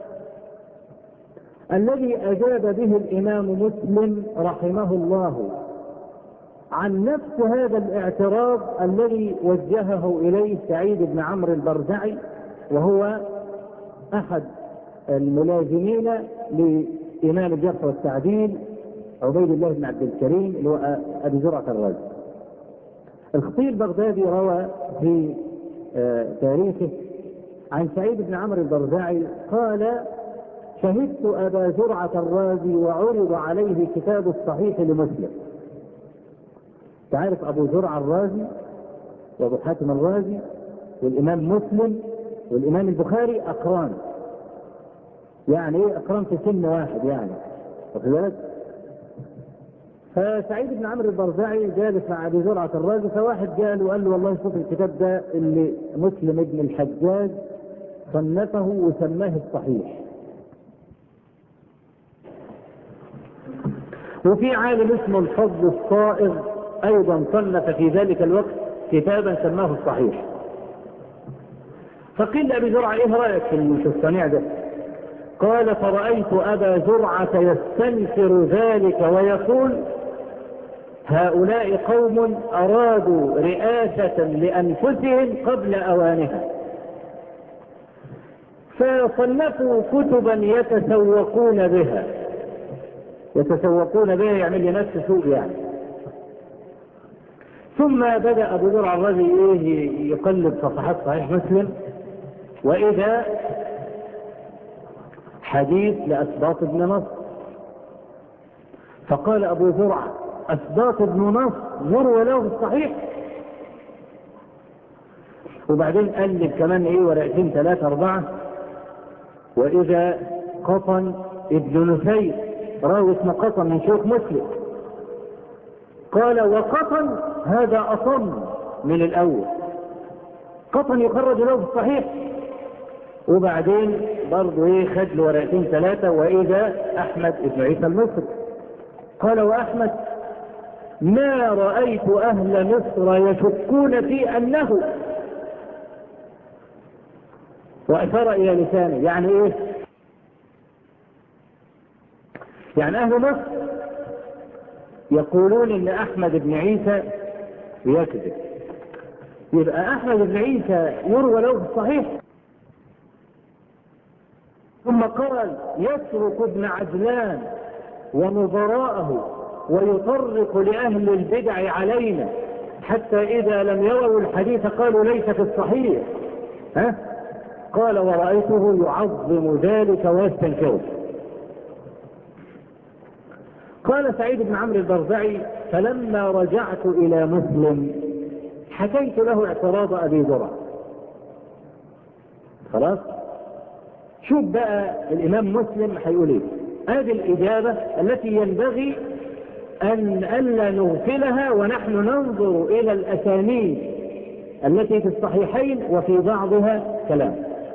الذي اجاب به الامام مسلم رحمه الله عن نفس هذا الاعتراض الذي وجهه اليه سعيد بن عمرو البرزعي، وهو احد الملازمين لامام الجرح والتعديل عبيد الله بن عبد الكريم اللي هو ابي زرعة الرازي. الخطيب البغدادي روى في تاريخه عن سعيد بن عمرو البرزعي قال: شهدت ابا زرعة الرازي وعرض عليه كتاب الصحيح لمسلم. تعرف ابو زرعة الرازي وابو حاتم الرازي والامام مسلم والامام البخاري اقران، يعني ايه اقران؟ في سن واحد يعني، واخد بالك؟ فسعيد بن عمرو البرزعي جالس مع ابي زرعة الرازي، فواحد جاء وقال له: والله شوف الكتاب ده اللي مسلم ابن الحجاج صنفه وسماه الصحيح، وفي عالم اسمه الفضل الصائغ أيضا صنف في ذلك الوقت كتابا سماه الصحيح. فقيل لأبي زرعة إيه رأيك في الصنيع ده؟ قال فرأيت أبا زرعة يستنكر ذلك ويقول هؤلاء قوم أرادوا رئاسة لأنفسهم قبل أوانها، فصنفوا كتبا يتسوقون بها يعمل لنفس سوء يعني. ثم بدأ أبو زرعة الرازي يقلب صفحات صحيح مسلم، وإذا حديث لأسباط بن نصر، فقال أبو زرعة أسباط بن نصر يروى له الصحيح. وبعدين قلب كمان ورقتين 3 4، وإذا قطن ابن نفيل راوي اسمه قطن من شيوخ مسلم، قال وقطن هذا أصم من الأول، قطن يخرج له الصحيح. وبعدين برضه خد له ورقتين 3، وإذا أحمد بن عيسى المصري قال وأحمد ما رأيت أهل مصر يشكون في أنه، وأشار إلى لسانه. يعني إيه؟ يعني أهل مصر يقولون إن أحمد بن عيسى بيكذب، يبقى أحمد بن عيسى يروى له الصحيح. ثم قال يترك ابن عجلان ونظراءه ويطرق لأهل البدع علينا حتى إذا لم يروا الحديث قالوا ليس في الصحيح. قال ورأيته يعظم ذلك ويستنكره. قال سعيد بن عمرو البرزعي فلما رجعت إلى مسلم حكيت له اعتراض أبي زرعة. خلاص، شوف بقى الإمام مسلم هيقول ايه. هذه الإجابة التي ينبغي أن ألا نغفلها ونحن ننظر إلى الأسانيد التي في الصحيحين وفي بعضها كلام.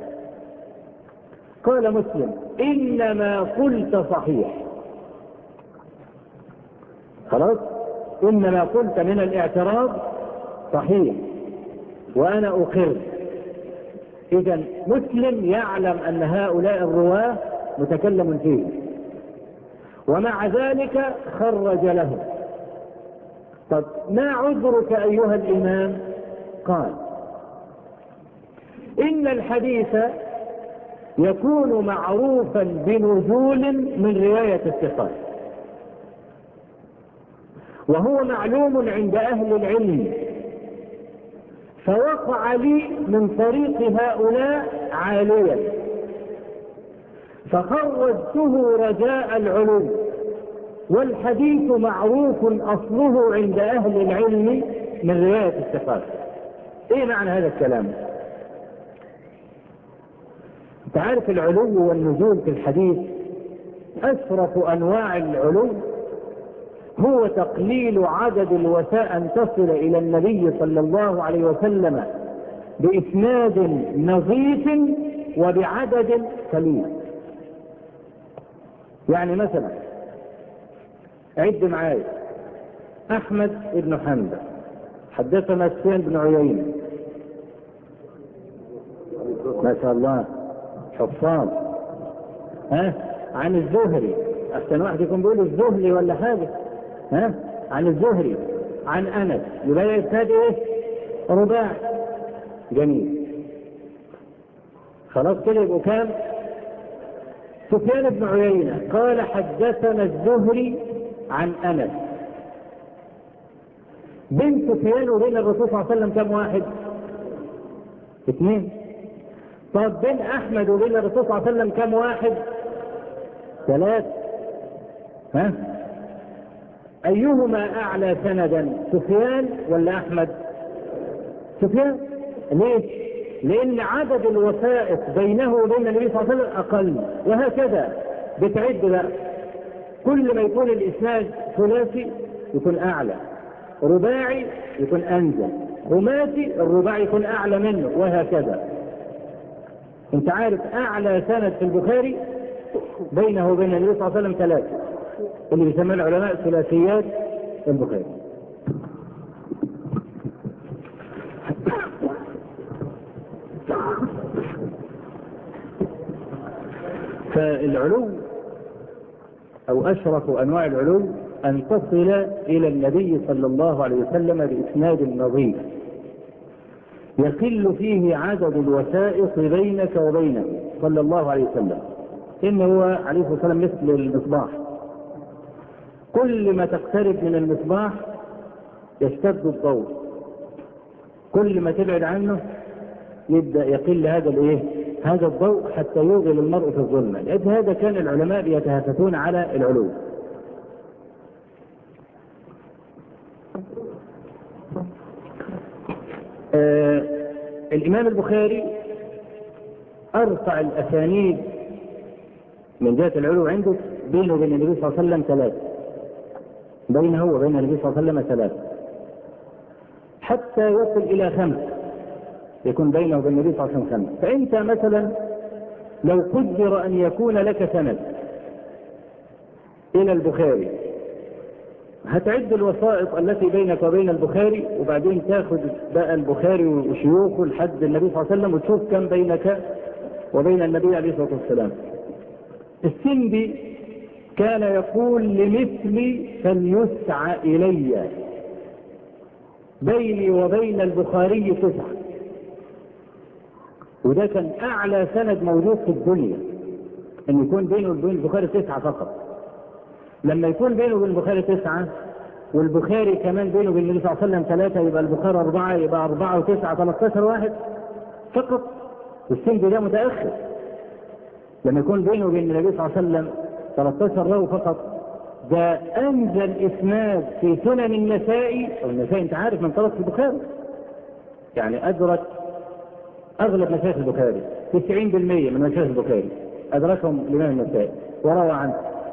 قال مسلم إنما قلت صحيح. خلاص، إنما قلت من الاعتراض صحيح وأنا أقر. إذا مسلم يعلم أن هؤلاء الرواة متكلم فيه، ومع ذلك خرج له. طب ما عذرك أيها الإمام؟ قال إن الحديث يكون معروفا بنزول من رواية الثقات، وهو معلوم عند أهل العلم، فوقع لي من طريق هؤلاء عاليا فخرجته رجاء العلوم، والحديث معروف أصله عند أهل العلم من رواية الثقات. ايه معنى هذا الكلام؟ انت عارف العلو والنزول في الحديث أشرف أنواع العلو هو تقليل عدد الوفاء أن تصل إلى النبي صلى الله عليه وسلم بإسناد نظيف وبعدد قليل. يعني مثلا عد معايا أحمد بن حنبل حدثنا سفيان بن عيينة، ما شاء الله حفاظ، عن الزهري، أحسن واحد يكون بيقول الزهري ولا حاجة، عن الزهري عن أنس، يبقى إسناد رباعي. جميل، خلاص كده يبقوا كام؟ سفيان بن عيينة قال حدثنا الزهري عن أنس. بين سفيان وبين الرسول صلى الله عليه وسلم كم واحد؟ 2. طب بين أحمد وبين الرسول صلى الله عليه وسلم كم واحد؟ 3. أيهما أعلى سندا، سفيان ولا أحمد؟ سفيان. ليه؟ لأن عدد الوثائق بينه وبين النبي صلى الله عليه وسلم أقل، وهكذا بتعد بقى. كل ما يكون الإسناد ثلاثي يكون أعلى، رباعي يكون أنزل، خماسي الرباعي يكون أعلى منه، وهكذا. انت عارف أعلى سند في البخاري بينه وبين النبي صلى الله عليه وسلم 3، اللي بيسمى العلماء ثلاثيات البخاري. فالعلو أو أشرف أنواع العلو أن تصل إلى النبي صلى الله عليه وسلم بإسناد نظيف يقل فيه عدد الوسائط بينك وبينه صلى الله عليه وسلم. إنه عليه الصلاة والسلام مثل المصباح، كل ما تقترب من المصباح يشتد الضوء، كل ما تبعد عنه يبدأ يقل هذا الضوء حتى يوغل المرء في الظلمة. لأجل هذا كان العلماء بيتهافتون على العلو. الإمام البخاري أرفع الأسانيد من ذات العلو عنده بينه وبين النبي صلى الله عليه وسلم 3، بينه وبين النبي صلى الله عليه وسلم 3 حتى يصل إلى 5، يكون بينه وبين النبي صلى الله عليه وسلم 5. فأنت مثلا لو قدر أن يكون لك سند إلى البخاري، هتعد الوسائط التي بينك وبين البخاري، وبعدين تاخد بقى البخاري وشيوخه لحد النبي صلى الله عليه وسلم وتشوف كم بينك وبين النبي عليه الصلاة والسلام. السندي كان يقول لمثلي فليسعى إلي، بيني وبين البخاري 9، وده كان أعلى سند موجود في الدنيا، أن يكون بينه وبين البخاري 9 فقط. لما يكون بينه وبين البخاري 9 والبخاري كمان بينه وبين النبي صلى الله عليه وسلم 3، يبقى البخاري 4، يبقى 4 و9 13 واحد فقط. والسند ده متأخر. لما يكون بينه وبين النبي صلى الله عليه وسلم 13 راوي فقط، ده أنزل إسناد في سنن النسائي، والنسائي أنت عارف من طرف البخاري، يعني أدرك أغلب مشايخ البخاري، 90% من مشايخ البخاري أدركهم الإمام النسائي وروى عنه.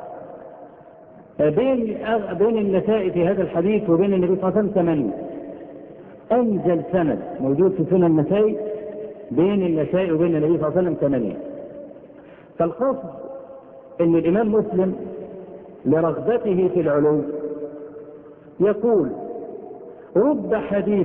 بين النسائي في هذا الحديث وبين النبي صلى الله عليه وسلم 8، أنزل سند موجود في سنن النسائي بين النسائي وبين النبي صلى الله عليه وسلم 8. فالقصد أن الإمام مسلم لرغبته في العلو يقول: رب حديث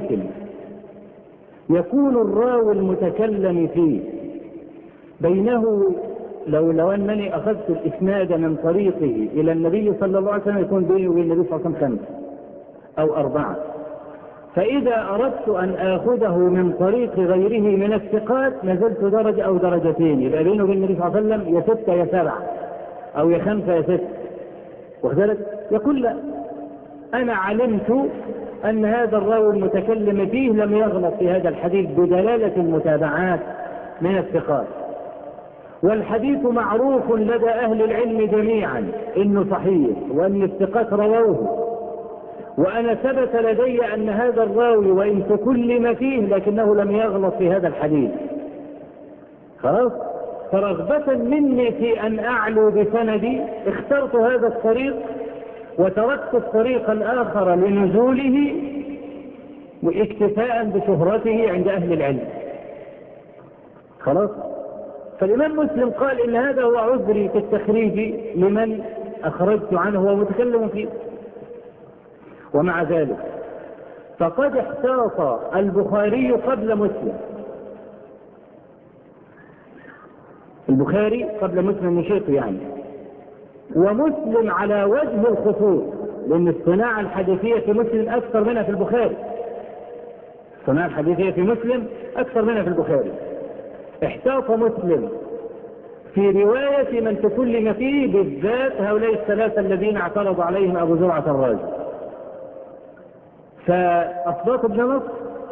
يكون الراوي المتكلم فيه بينه، لو أنني أخذت الإسناد من طريقه إلى النبي صلى الله عليه وسلم يكون بيني وبين النبي صلى الله عليه وسلم 5 أو 4، فإذا أردت أن آخذه من طريق غيره من الثقات نزلت درجة أو درجتين، يبقى بينه وبين النبي صلى الله عليه وسلم يا 6 يا 7 أو يا 5 يا 6. وذلك يقول: لا، أنا علمت أن هذا الراوي المتكلم فيه لم يغلط في هذا الحديث بدلالة المتابعات من الثقات، والحديث معروف لدى أهل العلم جميعا إنه صحيح وأن الثقات رووه، وأنا ثبت لدي أن هذا الراوي وإن تكلم فيه لكنه لم يغلط في هذا الحديث. خلاص، فرغبة مني في أن أعلو بسندي اخترت هذا الطريق وتركت الطريق الآخر لنزوله واكتفاء بشهرته عند أهل العلم. خلاص. فالإمام مسلم قال إن هذا هو عذري في التخريج لمن أخرجت عنه ومتكلم فيه. ومع ذلك فقد احتاط البخاري قبل مسلم، البخاري قبل مسلم شيخ يعني، ومسلم على وجه الخصوص، لأن الصناعة الحديثية في مسلم أكثر منها في البخاري، الصناعة الحديثية في مسلم أكثر منها في البخاري. احتاط مسلم في رواية من تكلم فيه، بالذات هؤلاء الثلاثة الذين اعترض عليهم أبو زرعة الرازي. فأصباط ابن نصر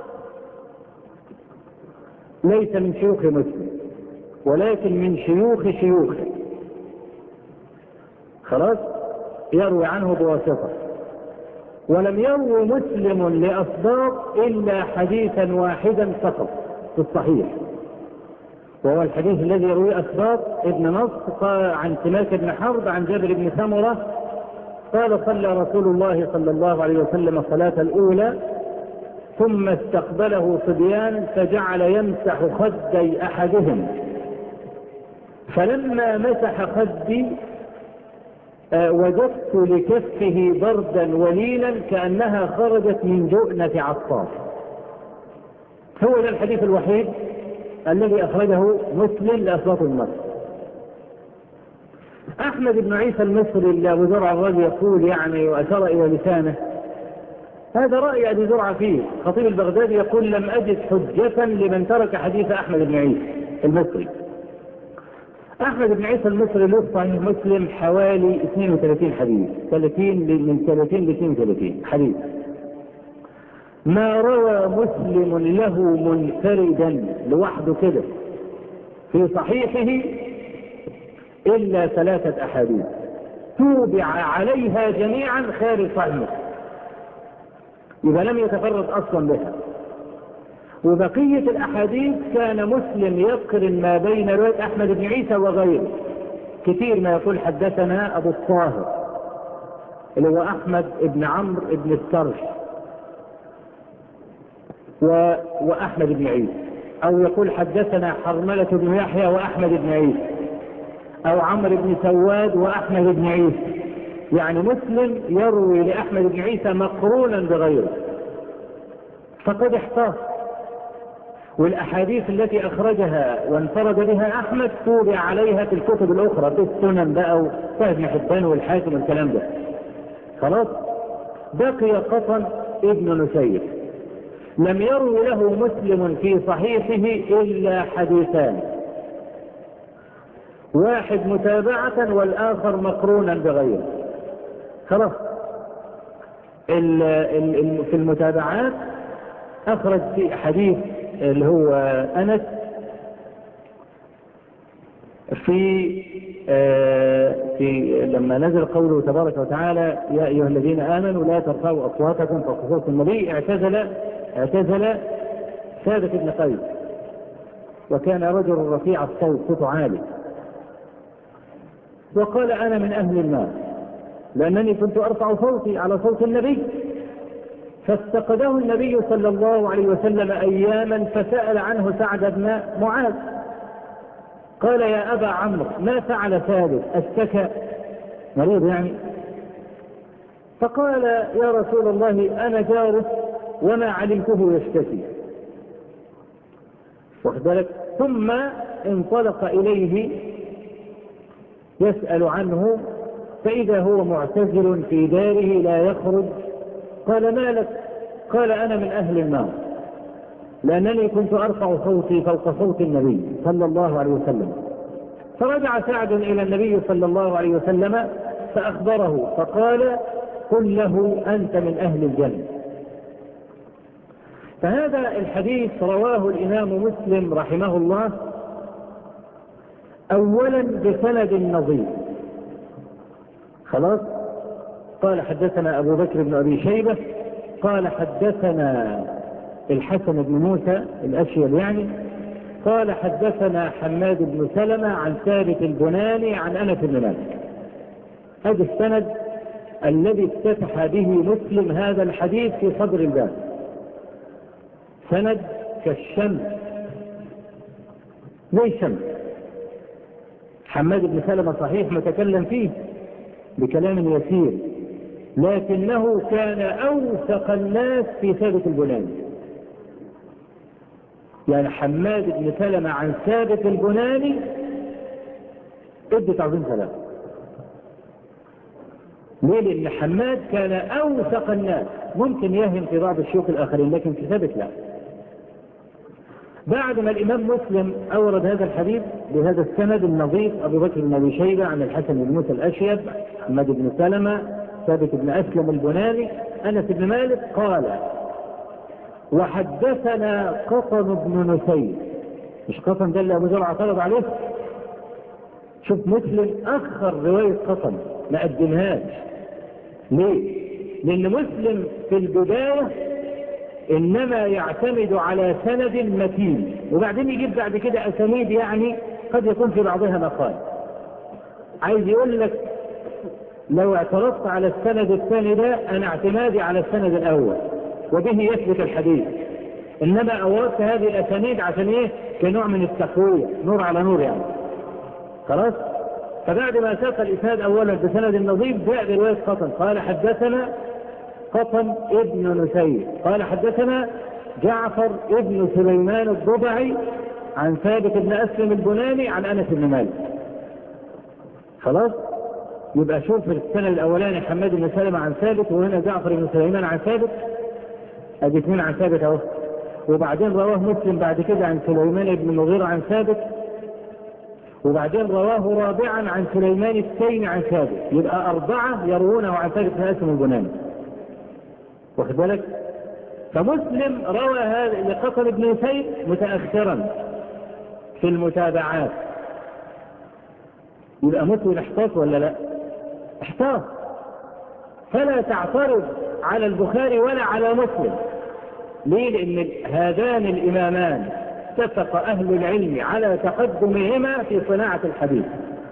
ليس من شيوخ مسلم ولكن من شيوخه، خلاص، يروي عنه بواسطة. ولم يروي مسلم لأصباط إلا حديثا واحدا فقط في الصحيح، وهو الحديث الذي يرويه أصباط ابن نصر قال عن سماك بن حرب عن جابر بن سمرة قال: صلى رسول الله صلى الله عليه وسلم الصلاة الأولى ثم استقبله صبيان فجعل يمسح خدي أحدهم، فلما مسح خدي وجدت لكفه بردا وليلا كأنها خرجت من جؤنة عطار. هو ده الحديث الوحيد الذي أخرجه مسلم لأسواق المصر. أحمد بن عيسى المصري اللي أبو زرع الرجل يقول يعني وأشار إلى لسانه، هذا رأي أبي زرع فيه. خطيب البغدادي يقول لم أجد حجة لمن ترك حديث أحمد بن عيسى المصري. أحمد بن عيسى المصري له صحيح مسلم حوالي 32 حديث، من 30 ل 32 حديث. ما روى مسلم له منفردا لوحده كده في صحيحه إلا 3 أحاديث توبع عليها جميعا خارج صحيح مسلم، يبقى لم يتفرد أصلا بها. وبقية الأحاديث كان مسلم يقرن ما بين رواية أحمد بن عيسى وغيره كثير، ما يقول حدثنا أبو الطاهر اللي هو أحمد بن عمرو بن السرح وأحمد بن عيسى، أو يقول حدثنا حرملة بن يحيى وأحمد بن عيسى، أو عمرو بن سواد وأحمد بن عيسى. يعني مسلم يروي لأحمد بن عيسى مقرونا بغيره، فقد احتاط. والأحاديث التي أخرجها وانفرد بها أحمد توبع عليها في الكتب الأخرى، في السنن بقى وصحيح ابن حبان والحاكم والكلام ده. خلاص بقي قطن ابن نسير لم يروي له مسلم في صحيحه إلا حديثان، واحد متابعة والآخر مقرونا بغيره. خلاص في المتابعات أخرج في حديث اللي هو أنس في لما نزل قوله تبارك وتعالى يا أيها الذين آمنوا لا ترفعوا أصواتكم فوق صوت النبي، اعتزل ثابت بن قيس، وكان رجل رفيع الصوت صوته عالي، وقال أنا من أهل النار لأنني كنت أرفع صوتي على صوت النبي. فاستقده النبي صلى الله عليه وسلم أياما فسأل عنه سعد بن معاذ، قال يا أبا عمرو ما فعل ثابت اشتكى مريض يعني؟ فقال يا رسول الله أنا جاره وما علمته يشتكي. واخبرك ثم انطلق إليه يسأل عنه فإذا هو معتزل في داره لا يخرج. قال ما لك؟ قال أنا من أهل النار لأنني كنت أرفع صوتي فوق صوت النبي صلى الله عليه وسلم. فرجع سعد إلى النبي صلى الله عليه وسلم فأخبره فقال قل له أنت من أهل الجنة. فهذا الحديث رواه الإمام مسلم رحمه الله أولا بسند نظيف. خلاص قال حدثنا أبو بكر بن أبي شيبة قال حدثنا الحسن بن موسى الأشيل يعني قال حدثنا حماد بن سلمة عن ثابت البناني عن أنس بن مالك. هذا السند الذي افتتح به مسلم هذا الحديث في صدر الباب، سند كالشمس زي الشمس. حماد بن سلمة صحيح متكلم فيه بكلام يسير، لكنه كان أوثق الناس في ثابت البناني. يعني حماد بن سلمة عن ثابت البناني ادي تعظيم سلام. ليه؟ لأن حماد كان أوثق الناس، ممكن يهم في بعض الشيوخ الآخرين لكن في ثابت لا. بعد ما الإمام مسلم أورد هذا الحديث بهذا السند النظيف أبو بكر بن أبي شيبة عن الحسن بن موسى الأشيب حماد بن سلمة ثابت بن أسلم البناني أنس بن مالك قال وحدثنا قطن بن نسير. مش قطن ده اللي أبو زرع اعترض عليه؟ شوف مسلم أخر رواية قطن ما قدمهاش. ليه؟ لأن مسلم في البداية إنما يعتمد على سند متين وبعدين يجيب بعد كده أسانيد يعني قد يكون في بعضها مقال. عايز يقول لك لو اعترضت على السند الثاني ده أنا اعتمادي على السند الأول وبه يثبت الحديث، إنما أوردت هذه الأسانيد عشان إيه؟ كنوع من التقوية، نور على نور يعني. خلاص؟ فبعد ما ساق الإسناد أولا بسند النظيف جاء برواية قطن قال حدثنا قطن ابن نسير قال حدثنا جعفر ابن سليمان الضبعي عن ثابت بن أسلم البناني عن أنس بن مالك. خلاص يبقى شوف السنة الأولاني حماد بن سلمة عن ثابت، وهنا جعفر بن سليمان عن ثابت، ادي اثنين عن ثابت اهو. وبعدين رواه مسلم بعد كده عن سليمان بن المغيرة عن ثابت، وبعدين رواه رابعا عن سليمان التيمي عن ثابت، يبقى 4 يروونه عن ثابت بن أسلم البناني. واخد بالك؟ فمسلم روى هذا لقطن بن نسير متأخرا في المتابعات، يبقى مسلم احتاط ولا لا؟ احتاط. فلا تعترض على البخاري ولا على مسلم. ليه؟ لأن هذان الإمامان اتفق أهل العلم على تقدمهما في صناعة الحديث،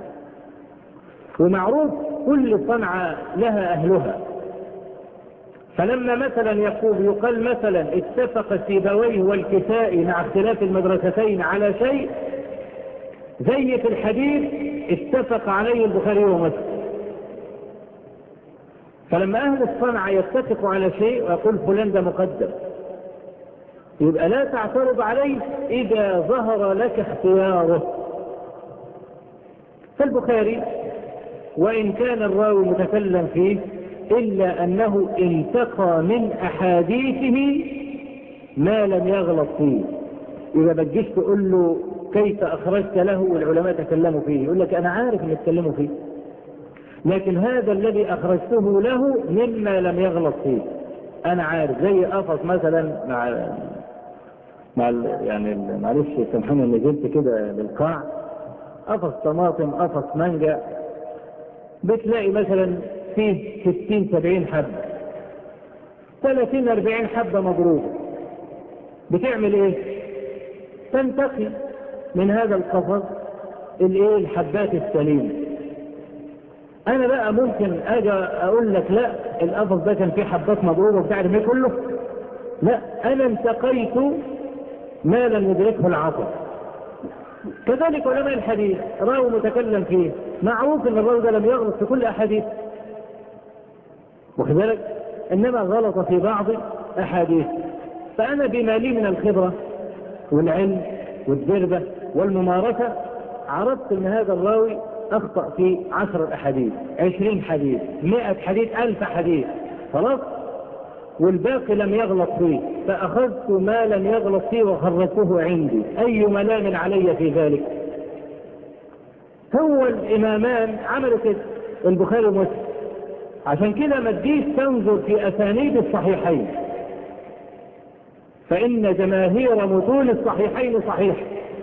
ومعروف كل صنعة لها أهلها. فلما مثلا يقال مثلا اتفق سيبويه والكسائي مع اختلاف المدرستين على شيء، زي في الحديث اتفق عليه البخاري ومسلم. فلما أهل الصنعة يتفقوا على شيء ويقول فلان ده مقدم، يبقى لا تعترض عليه إذا ظهر لك اختياره. فالبخاري وإن كان الراوي متكلم فيه إلا أنه انتقى من أحاديثه ما لم يغلط فيه. إذا ما تجيش تقول له كيف أخرجت له والعلماء تكلموا فيه، يقول لك أنا عارف أن يتكلموا فيه، لكن هذا الذي أخرجته له مما لم يغلط فيه أنا عارف. زي أفص مثلا يعني معلش سامحوني إني نزلت كده للقاع، أفص طماطم أفص مانجا بتلاقي مثلا فيه 60-70 حبة، 30-40 حبة مضروبة. بتعمل ايه؟ تنتقي من هذا القفص الحبات السليمة. انا بقى ممكن اجي اقول لك لا القفص ده كان فيه حبات مضروبة بتعرف ايه كله؟ لا، انا انتقيت ما لم يدركه العقل. كذلك علماء الحديث راوي متكلم فيه، معروف ان الراوي ده لم يغلط في كل احاديث، واخد بالك؟ انما غلط في بعض احاديث. فانا بما لي من الخبره والعلم والتجربه والممارسه عرفت ان هذا الراوي اخطا في 10 احاديث، 20 حديث، 100 حديث، 1000 حديث، خلاص، والباقي لم يغلط فيه، فاخذت ما لم يغلط فيه وخرجته عندي. اي ملام علي في ذلك؟ هو الامامان عملوا كده البخاري ومسلم. عشان كده ما تجيش تنظر في اسانيد الصحيحين، فان جماهير متون الصحيحين صحيح،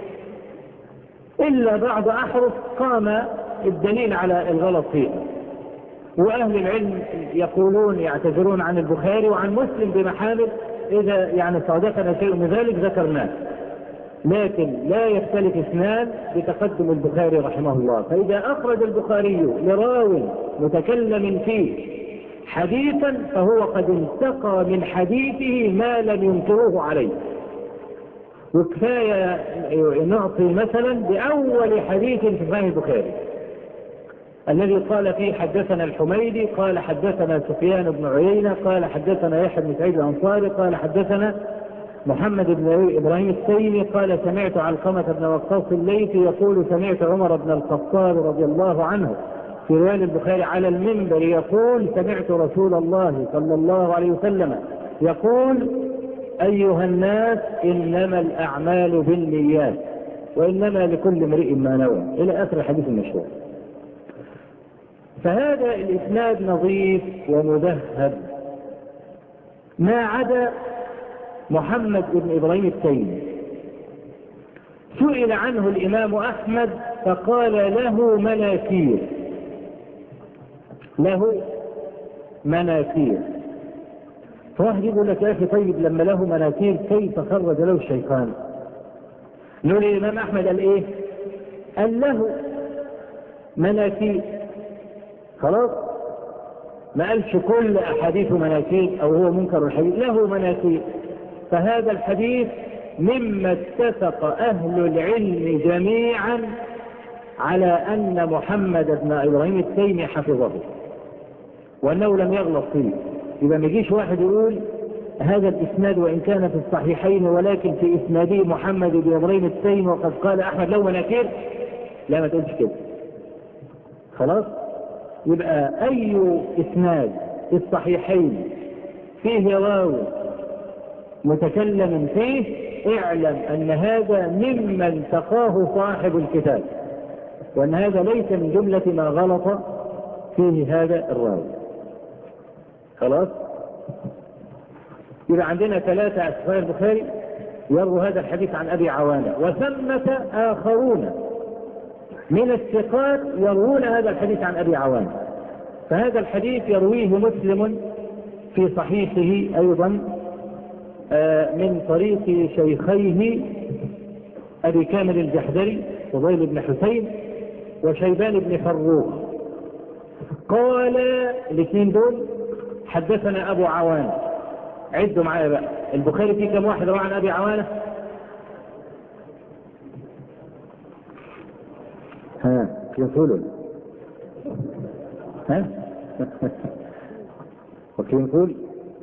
الا بعض احرف قام الدليل على الغلط فيها. واهل العلم يقولون يعتذرون عن البخاري وعن مسلم بمحامل، اذا يعني صادفنا شيء من ذلك ذكرناه، لكن لا يختلف اثنان بتقدم البخاري رحمه الله. فاذا اخرج البخاري لراو متكلم فيه حديثا فهو قد انتقى من حديثه ما لم ينكروه عليه. وكفاية نعطي مثلا بأول حديث في صحيح البخاري الذي قال فيه حدثنا الحميدي قال حدثنا سفيان بن عيينة قال حدثنا يحيى بن سعيد الأنصاري قال حدثنا محمد بن إبراهيم التيمي قال سمعت علقمة بن وقاص الليثي يقول سمعت عمر بن الخطاب رضي الله عنه في رواية البخاري على المنبر يقول سمعت رسول الله صلى الله عليه وسلم يقول أيها الناس إنما الأعمال بالنيات وإنما لكل امرئ ما نوى، إلى آخر الحديث المشهور. فهذا الإسناد نظيف ومذهب، ما عدا محمد بن إبراهيم التيمي. سئل عنه الإمام أحمد فقال له مناكير، له مناكير. فواحد يقول لك يا أخي طيب لما له مناكير كيف خرج له الشيطان؟ نقول الإمام أحمد قال إيه؟ قال له مناكير، خلاص، ما قالش كل أحاديث مناكير أو هو منكر الحديث، له مناكير. فهذا الحديث مما اتفق أهل العلم جميعا على أن محمد بن إبراهيم التيمي حفظه وأنه لم يغلط فيه. إذا ما يجيش واحد يقول هذا الإسناد وإن كان في الصحيحين ولكن في إسناده محمد بن إبراهيم التيمي وقد قال أحمد له مناكير، لا ما تقولش كده. خلاص؟ يبقى أي إسناد في الصحيحين فيه راوي متكلم فيه اعلم أن هذا ممن تقاه صاحب الكتاب، وأن هذا ليس من جملة ما غلط فيه هذا الراوي. خلاص؟ يبقى عندنا 3 أسفار البخاري يروي هذا الحديث عن أبي عوانة، وثمة آخرون من الثقات يروون هذا الحديث عن أبي عوانة. فهذا الحديث يرويه مسلم في صحيحه أيضا من طريق شيخيه أبي كامل الجحدري فضيل بن حسين وشيبان بن فروخ. قال الاثنين دول حدثنا أبو عوانة. عدوا معايا بقى، البخاري فيه كم واحد روى عن أبي عوانة؟ ها كم فول؟ ها وكم فول؟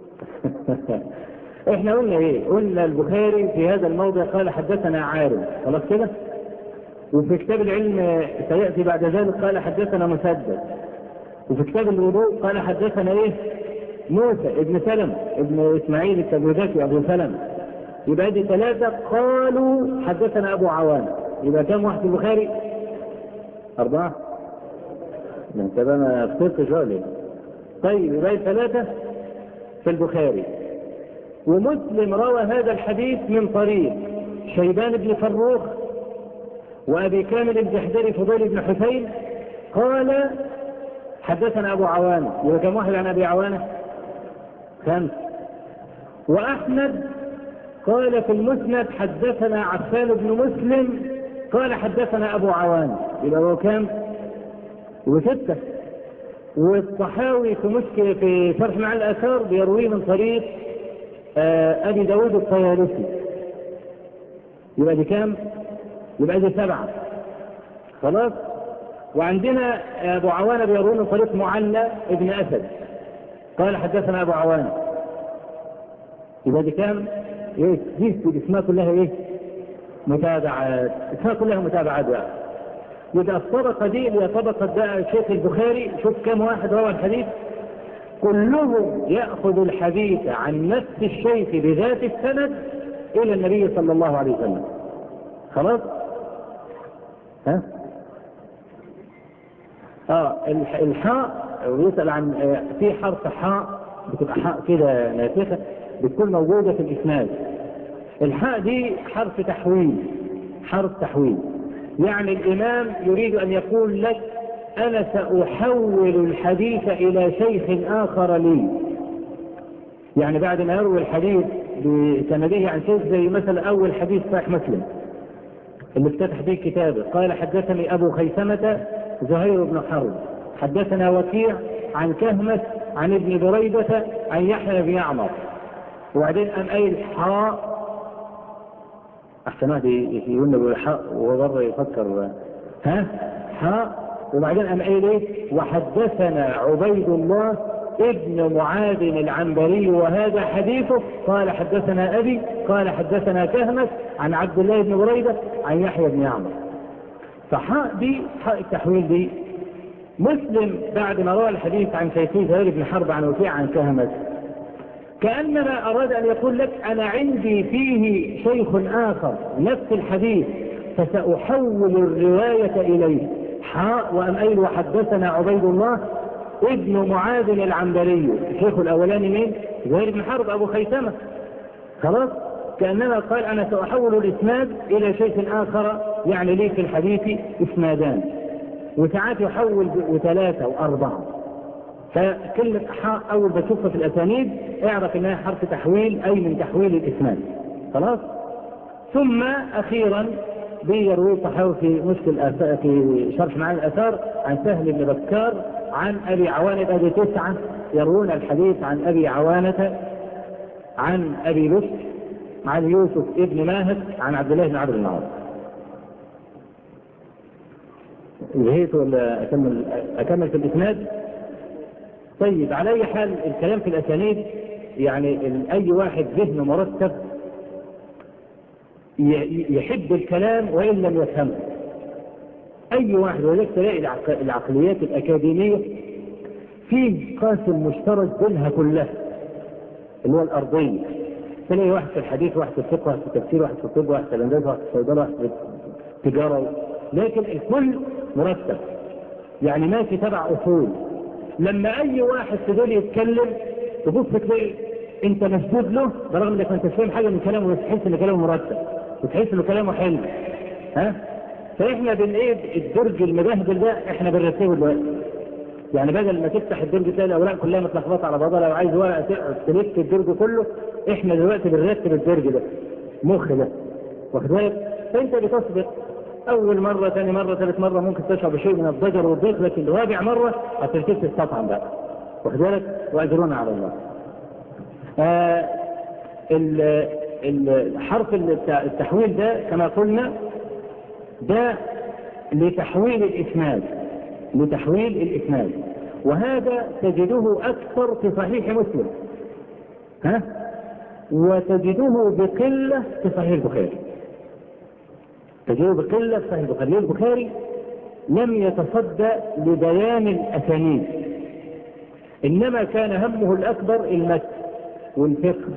احنا قلنا ايه؟ قلنا البخاري في هذا الموضع قال حدثنا عارم، خلاص كده. وفي كتاب العلم سيأتي بعد ذلك قال حدثنا مسدد. وفي كتاب الوضوء قال حدثنا ايه؟ موسى ابن سلمة ابن اسماعيل التبوذكي ابو سلمة. يبقى دي 3 قالوا حدثنا ابو عوانة. يبقى كم واحد في البخاري؟ 4. انت بقى ما فطرتش ولا؟ طيب يبقى 3 في البخاري. ومسلم روى هذا الحديث من طريق شيبان بن فروخ وأبي كامل الجحدري فضيل بن حسين قال حدثنا أبو عوانة. يبقى كم واحد عن أبي عوانة؟ 5. وأحمد قال في المسند حدثنا عفان بن مسلم قال حدثنا أبو عوانة. يبقى هو كم؟ يبقى 6. والطحاوي في شرح معاني الآثار بيرويه من طريق أبي داود الطيالسي. يبقى دي كام؟ يبقى دي 7. خلاص. وعندنا أبو عوانة بيرويه من طريق معلى ابن أسد قال حدثنا أبو عوانة. يبقى دي كام؟ ايه دي اسمها كلها ايه؟ متابعات. اسمها كلها متابعات بقى. يبقى الطبقة دي اللي هي طبقة بقى شيخ البخاري، شوف كم واحد روى الحديث، كلهم يأخذ الحديث عن نفس الشيخ بذات السند إلى النبي صلى الله عليه وسلم. خلاص؟ ها؟ الحاء ويسأل عن في حرف حاء بتبقى حاء كده ناسخة بتكون موجودة في الإسناد. الحاء دي حرف تحويل، حرف تحويل. يعني الإمام يريد أن يقول لك أنا سأحول الحديث إلى شيخ آخر لي. يعني بعد ما يروي الحديث بسنده عن شيخ، زي مثلا أول حديث صحيح مسلم اللي افتتح به كتابه قال حدثني أبو خيثمة زهير بن حرب حدثنا وكيع عن كهمس عن ابن بريدة عن يحيى بن يعمر. وبعدين قام قايل حاء، احسن واحد يقول له حاء وهو بره يفكر حاء. وبعدين قام قايل ايه؟ وحدثنا عبيد الله ابن معاذ العنبري وهذا حديثه قال حدثنا ابي قال حدثنا كهمس عن عبد الله بن بريدة عن يحيى بن يعمر. فحاء دي حاء التحويل دي. مسلم بعد ما روى الحديث عن شيخي زهير بن حرب عن وكيع عن كهمس كأنما أراد أن يقول لك أنا عندي فيه شيخ آخر نفس الحديث فسأحول الرواية إليه. حاء وأم قايل وحدثنا عبيد الله ابن معاذ العنبري. الشيخ الأولاني مين؟ زهير بن حرب أبو خيثمة. خلاص. كأنما قال أنا سأحول الإسناد إلى شيخ آخر، يعني لي في الحديث إسنادان، وساعات يحول 3 و4. فكلمة حاء أول بتشوفها في الأسانيد اعرف إنها حرف تحويل، أي من تحويل الإسناد. خلاص. ثم أخيرا بيروي الطحاوي في شرح معاني الآثار عن سهل بن بكار عن أبي عوانة. أبي 9 يروون الحديث عن أبي عوانة عن أبي لص عن يوسف ابن ماهك عن عبد الله بن عمرو بن العاص. انتهيت ولا أكمل في الإسناد؟ طيب، على أي حال الكلام في الأسانيد يعني أي واحد ذهنه مرتب يحب الكلام وإن لم يفهمه. أي واحد، ولذلك تلاقي العقليات الأكاديمية فيه قاسم مشترك بينها كلها اللي هو الأرضية. تلاقي واحد في الحديث، واحد في الفقه، واحد في التفسير، واحد في الطب، واحد في الهندسة، واحد في الصيدلة، واحد في التجارة، لكن الكل مرتب يعني ماشي تبع أصول. لما أي واحد في دول يتكلم تبص تلاقي أنت مشدود له برغم إنك ما أنتش فاهم حاجة من كلامه، بس تحس إن كلامه مرتب وتحس إن كلامه حلو. فإحنا الدرج المبهدل ده إحنا بنرتبه دلوقتي. يعني بدل ما تفتح الدرج تلاقي الأوراق كلها متلخبطة على بعضها، لو عايز ورقة تلف الدرج كله، إحنا دلوقتي بنرتب الدرج ده، مخ ده، واخد بالك؟ فأنت بتصبر أول مرة، ثاني مرة، ثالث مرة ممكن تشعر بشيء من الضجر والضيق، لكن رابع مرة هترتبت السطعن بقى، واخد بالك؟ وأجرنا على الله. الحرف التحويل ده كما قلنا ده لتحويل الإسناد، وهذا تجده أكثر في صحيح مسلم، وتجده بقلة في صحيح البخاري. تجده بقلة في صحيح البخاري. البخاري لم يتصدى لبيان الأسانيد، إنما كان همه الأكبر المتن والفقه.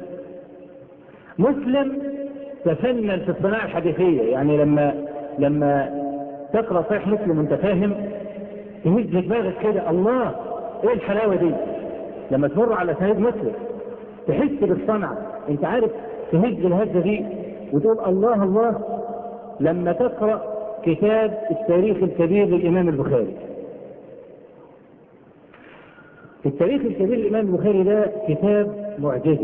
مسلم تفنن في الصناعة الحديثية، يعني لما تقرأ صحيح مسلم وانت فاهم تهز دماغك كده، الله ايه الحلاوة دي. لما تمر على سنيد مسلم تحس بالصنعة، انت عارف تهز الهزة دي وتقول الله الله. لما تقرأ كتاب التاريخ الكبير للإمام البخاري، التاريخ الكبير للإمام البخاري ده كتاب معجزة،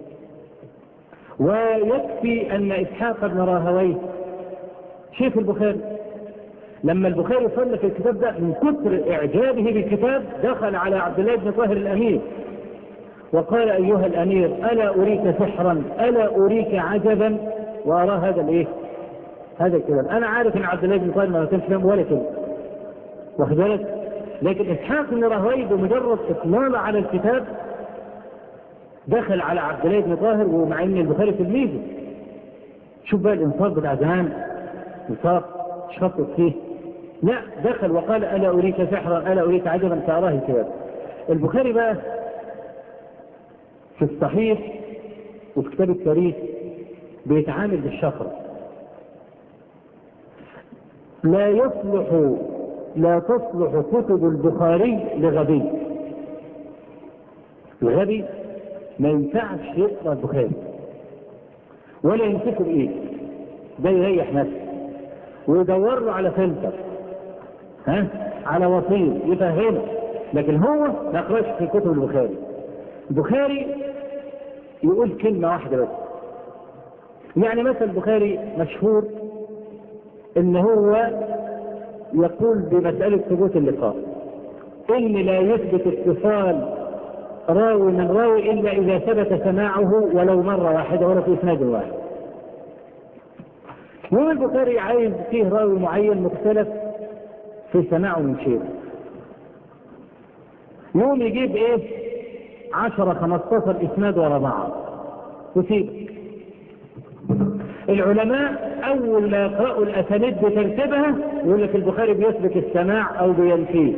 ويكفي أن إسحاق بن راهويه شيخ البخاري لما البخاري صنف الكتاب ده من كثر إعجابه بالكتاب دخل على عبد الله بن طاهر الأمير وقال أيها الأمير ألا أريك سحرا، ألا أريك عجبا، وأرى هذا الكلام. أنا عارف أن عبد الله بن طاهر ما كانش فاهم ولا كلمة، واخد بالك؟ لكن إسحاق بن راهويه بمجرد إطلاله على الكتاب دخل على عبد الله بن طاهر، ومع ان البخاري تلميذه. شوف بقى الانصاف بتاع زمان، انصاف شطط فيه. لا، دخل وقال الا اريك سحرا، الا اريك عجبا، فاراه الكتاب. البخاري بقى في الصحيح وفي كتاب التاريخ بيتعامل بالشفرة. لا تصلح كتب البخاري لغبي. الغبي ما ينفعش يقرأ البخاري ولا يمسكه بإيه، ده يريح نفسه ويدور له على فلتر، على وسيط يفهمه، لكن هو ما يقرأش في كتب البخاري. البخاري يقول كلمة واحدة بس. يعني مثلا البخاري مشهور ان هو يقول بمسألة ثبوت اللقاء ان لا يثبت اتصال راوي من راوي إلا إذا ثبت سماعه ولو مرة واحدة ولا في إسناد واحد. يوم البخاري عايز فيه راوي معين مختلف في سماعه من شيء، يوم يجيب 10-15 إسناد ورا بعض وسيبك. العلماء أول ما يقرأوا الأسانيد بترتيبها يقول لك البخاري بيثبت السماع أو بينفيه.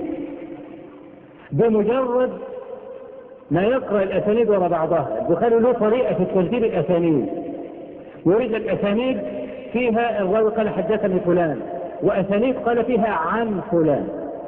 بمجرد ما يقرأ الأسانيد ورا بعضها، البخاري له طريقة في ترتيب الأسانيد. يريد الأسانيد فيها الراوي قال حدثني فلان، وأسانيد قال فيها عن فلان،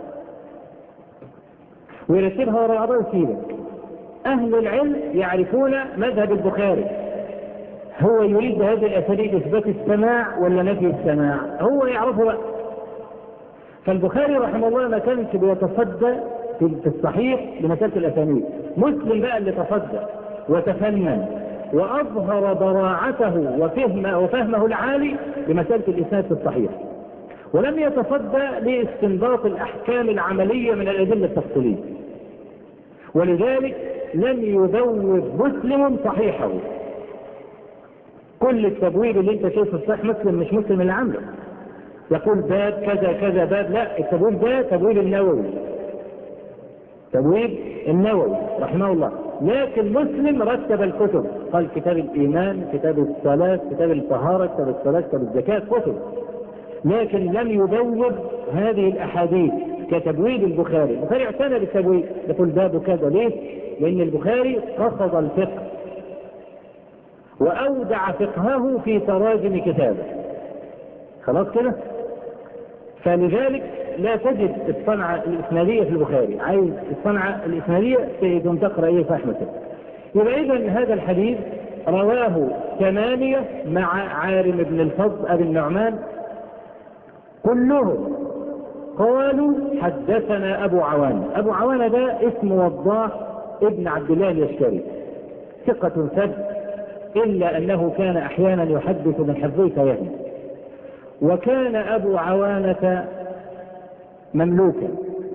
ويرتبها ورا بعضها ويسيبك. أهل العلم يعرفون مذهب البخاري، هو يريد هذه الأسانيد إثبات السماع ولا نفي السماع، هو يعرفه بقى. فالبخاري رحمه الله ما كانش بيتصدى في الصحيح لمسألة الأسانيد. مسلم بقى اللي تصدى وتفنن وأظهر براعته وفهمه العالي لمسألة الإسناد في الصحيح، ولم يتصدى لاستنباط الأحكام العملية من الأدلة التفصيلية. ولذلك لم يبوب مسلم صحيحه. كل التبويب اللي انت شايفه في صحيح مسلم مش مسلم اللي عامله، يقول باب كذا كذا باب، لا، التبويب ده تبويب النووي، تبويب النووي رحمه الله. لكن مسلم رتب الكتب، قال كتاب الإيمان، كتاب الصلاة، كتاب الطهارة، كتاب الصلاة، كتاب الزكاة، كتب، لكن لم يبوب هذه الأحاديث كتبويب البخاري. البخاري اعتنى بالتبويب، يقول باب كذا، ليه؟ لأن البخاري قصد الفقه وأودع فقهه في تراجم كتابه، خلاص كده. فلذلك لا تجد الصنعة الإسنادية في البخاري، عايز الصنعة الإسنادية تقوم تقرأ إيه صحيح مسلم. يبقى إذن هذا الحديث رواه 8 مع عارم بن الفضل أبي النعمان، كلهم قالوا حدثنا أبو عوانة. أبو عوانة ده اسم وضاح ابن عبد الله اليشكري، ثقة ثبت، إلا أنه كان أحيانا يحدث من حفظه فيهم. وكان أبو عوانة مملوكا،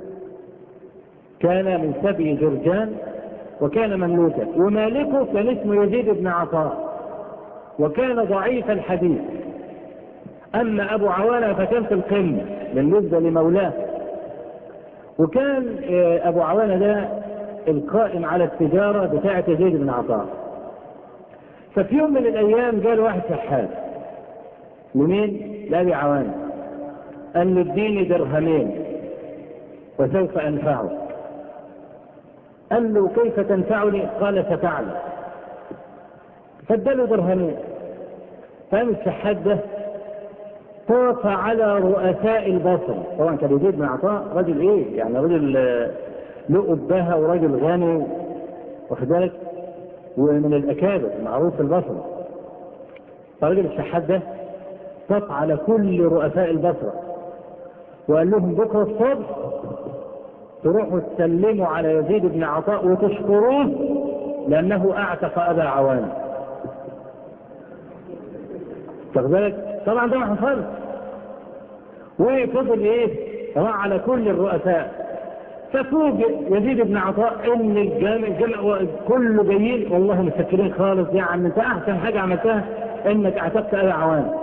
كان من سبي جرجان وكان مملوكا، ومالكه كان اسمه يزيد بن عطاء، وكان ضعيف الحديث. أما أبو عوانة فكان في القمة بالنسبة لمولاه. وكان أبو عوانة ده القائم على التجارة بتاعة يزيد بن عطاء. ففي يوم من الأيام قال واحد شحات، لمين؟ لأبي عوانة، قال له اديني درهمين وسوف أنفعك. قال له كيف تنفعني؟ قال ستعلم. فاداله درهمين. فقام الشحات ده طاف على رؤساء البصرة. طبعا كان يزيد بن عطاء رجل ايه يعني، رجل له أبهة ورجل غني واخد بالك، ومن الأكابر معروف في البصرة. فرجل الشحات ده طاف على كل رؤساء البصرة وقال لهم بكرة الصبح تروحوا تسلموا على يزيد بن عطاء وتشكروه لأنه أعتق أبا عوانة. طبعا ده ما حصلش. وفضل ايه راح على كل الرؤساء. ففوجئ يزيد بن عطاء ان الجمع كله جايين، والله متفكرين خالص يا عم انت احسن حاجه عملتها انك اعتقت ابا عوانة.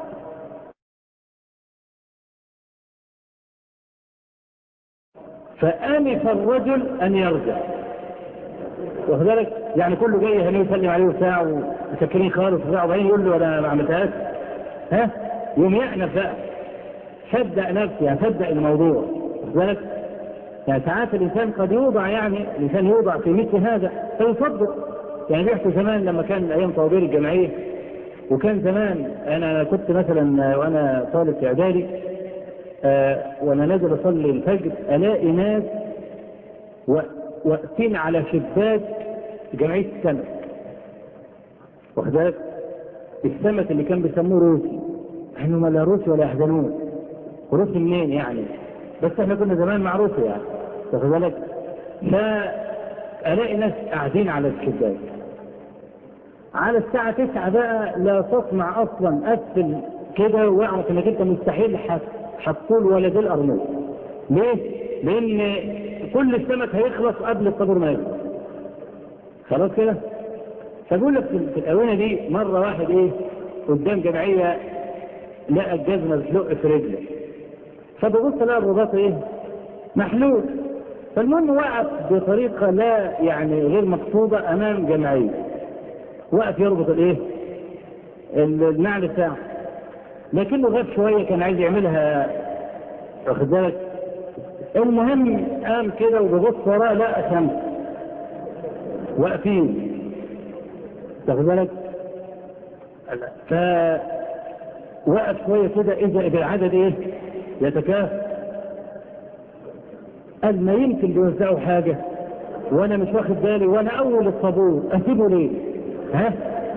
فآنف الرجل ان يرجع، واخد بالك، يعني كله جاي هنا يسلم عليه وبتاع ومتفكرين خالص وبتاع، وبعدين يقول له انا ما عملتهاش، ها يوم يأنف بقى، صدق نفسه يعني صدق الموضوع، واخد بالك. يعني ساعات الإنسان قد يوضع، يعني الإنسان يوضع في مثل هذا فيصدق. يعني بيحكوا زمان لما كان أيام طوابير الجمعية، وكان زمان أنا كنت مثلا وأنا طالب في إعدادي وأنا نازل أصلي الفجر ألاقي ناس واقفين على شباك جمعية السمك، واخد بالك، السمك اللي كان بيسموه روسي، احنا ما لا روسي ولا يحزنون، روسي منين يعني، بس احنا كنا زمان معروفة يعني، واخد بالك. فألاقي ناس قاعدين على الشباك على الساعة 9 بقى، لا تصنع أصلا، قفل كده واعرف انك انت مستحيل هتطول ولا ذي الأرنب. ليه؟ لأن كل السمك هيخلص قبل الطابور ما يخلص، خلاص كده. فبقول لك في الأونة دي مرة واحد ايه قدام جمعية لقى الجزمة بتلق في رجله، فببص لقى الرباط ايه محلول. فالمهم وقف بطريقة لا يعني غير مقصودة امام جمعية، وقف يربط الايه النعل بتاعه، لكنه غاب شوية كان عايز يعملها، واخد بالك. المهم قام كده وببص وراه لقى 5 واقفين، واخد بالك. فوقف شوية كده اذا بالعدد ايه يتكافئ، قال ما يمكن بيوزعوا حاجة وانا مش واخد بالي وانا اول الطابور، اسيبه ليه؟ ها؟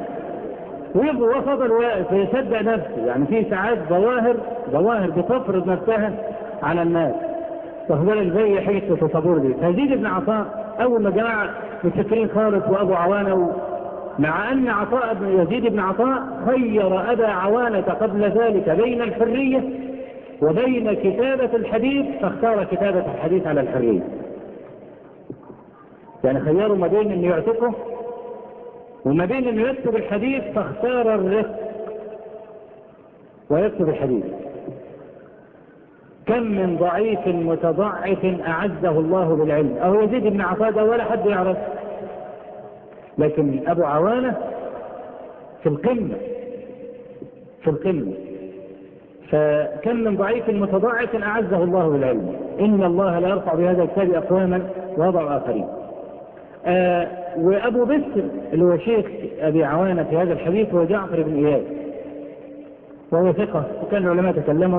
وفضل واقف يصدق نفسه. يعني في ساعات ظواهر بتفرض نفسها على الناس، واخد بالك، زي حكاية الطابور دي. فيزيد بن عطاء اول ما جماعة متفكرين خالص وابو عوانة، مع ان يزيد بن عطاء خير ابا عوانة قبل ذلك بين الحرية وبين كتابة الحديث، فاختار كتابة الحديث على الحرية. يعني خيروا ما بين انه يعتقه وما بين انه يكتب الحديث، فاختار الرفق ويكتب الحديث. كم من ضعيف متضعف أعزه الله بالعلم، أو يزيد بن عطاء ولا حد يعرف، لكن أبو عوانة في القمة في القمة. فكم من ضعيف متضعف أعزه الله بالعلم. إن الله لا يرفع بهذا الكتاب أقواما ويضع آخرين. وأبو بسر اللي هو شيخ أبي عوانة في هذا الحديث هو جعفر بن إياس، وهو ثقة، وكان العلماء تكلموا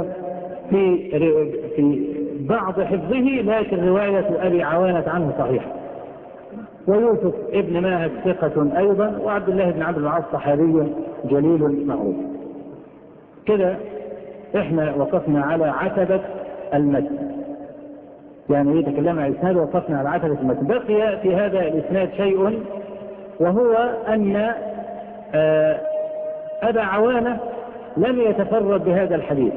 في بعض حفظه، لكن رواية أبي عوانة عنه صحيحة. ويوسف ابن ماهك ثقة أيضا، وعبد الله بن عبد العاص صحابي جليل معروف. كده احنا وقفنا على عتبة المتن، يعني ايه تكلمنا عن الاسناد ووقفنا على عتبة المتن. بقي في هذا الاسناد شيء، وهو ان ابا عوانة لم يتفرد بهذا الحديث،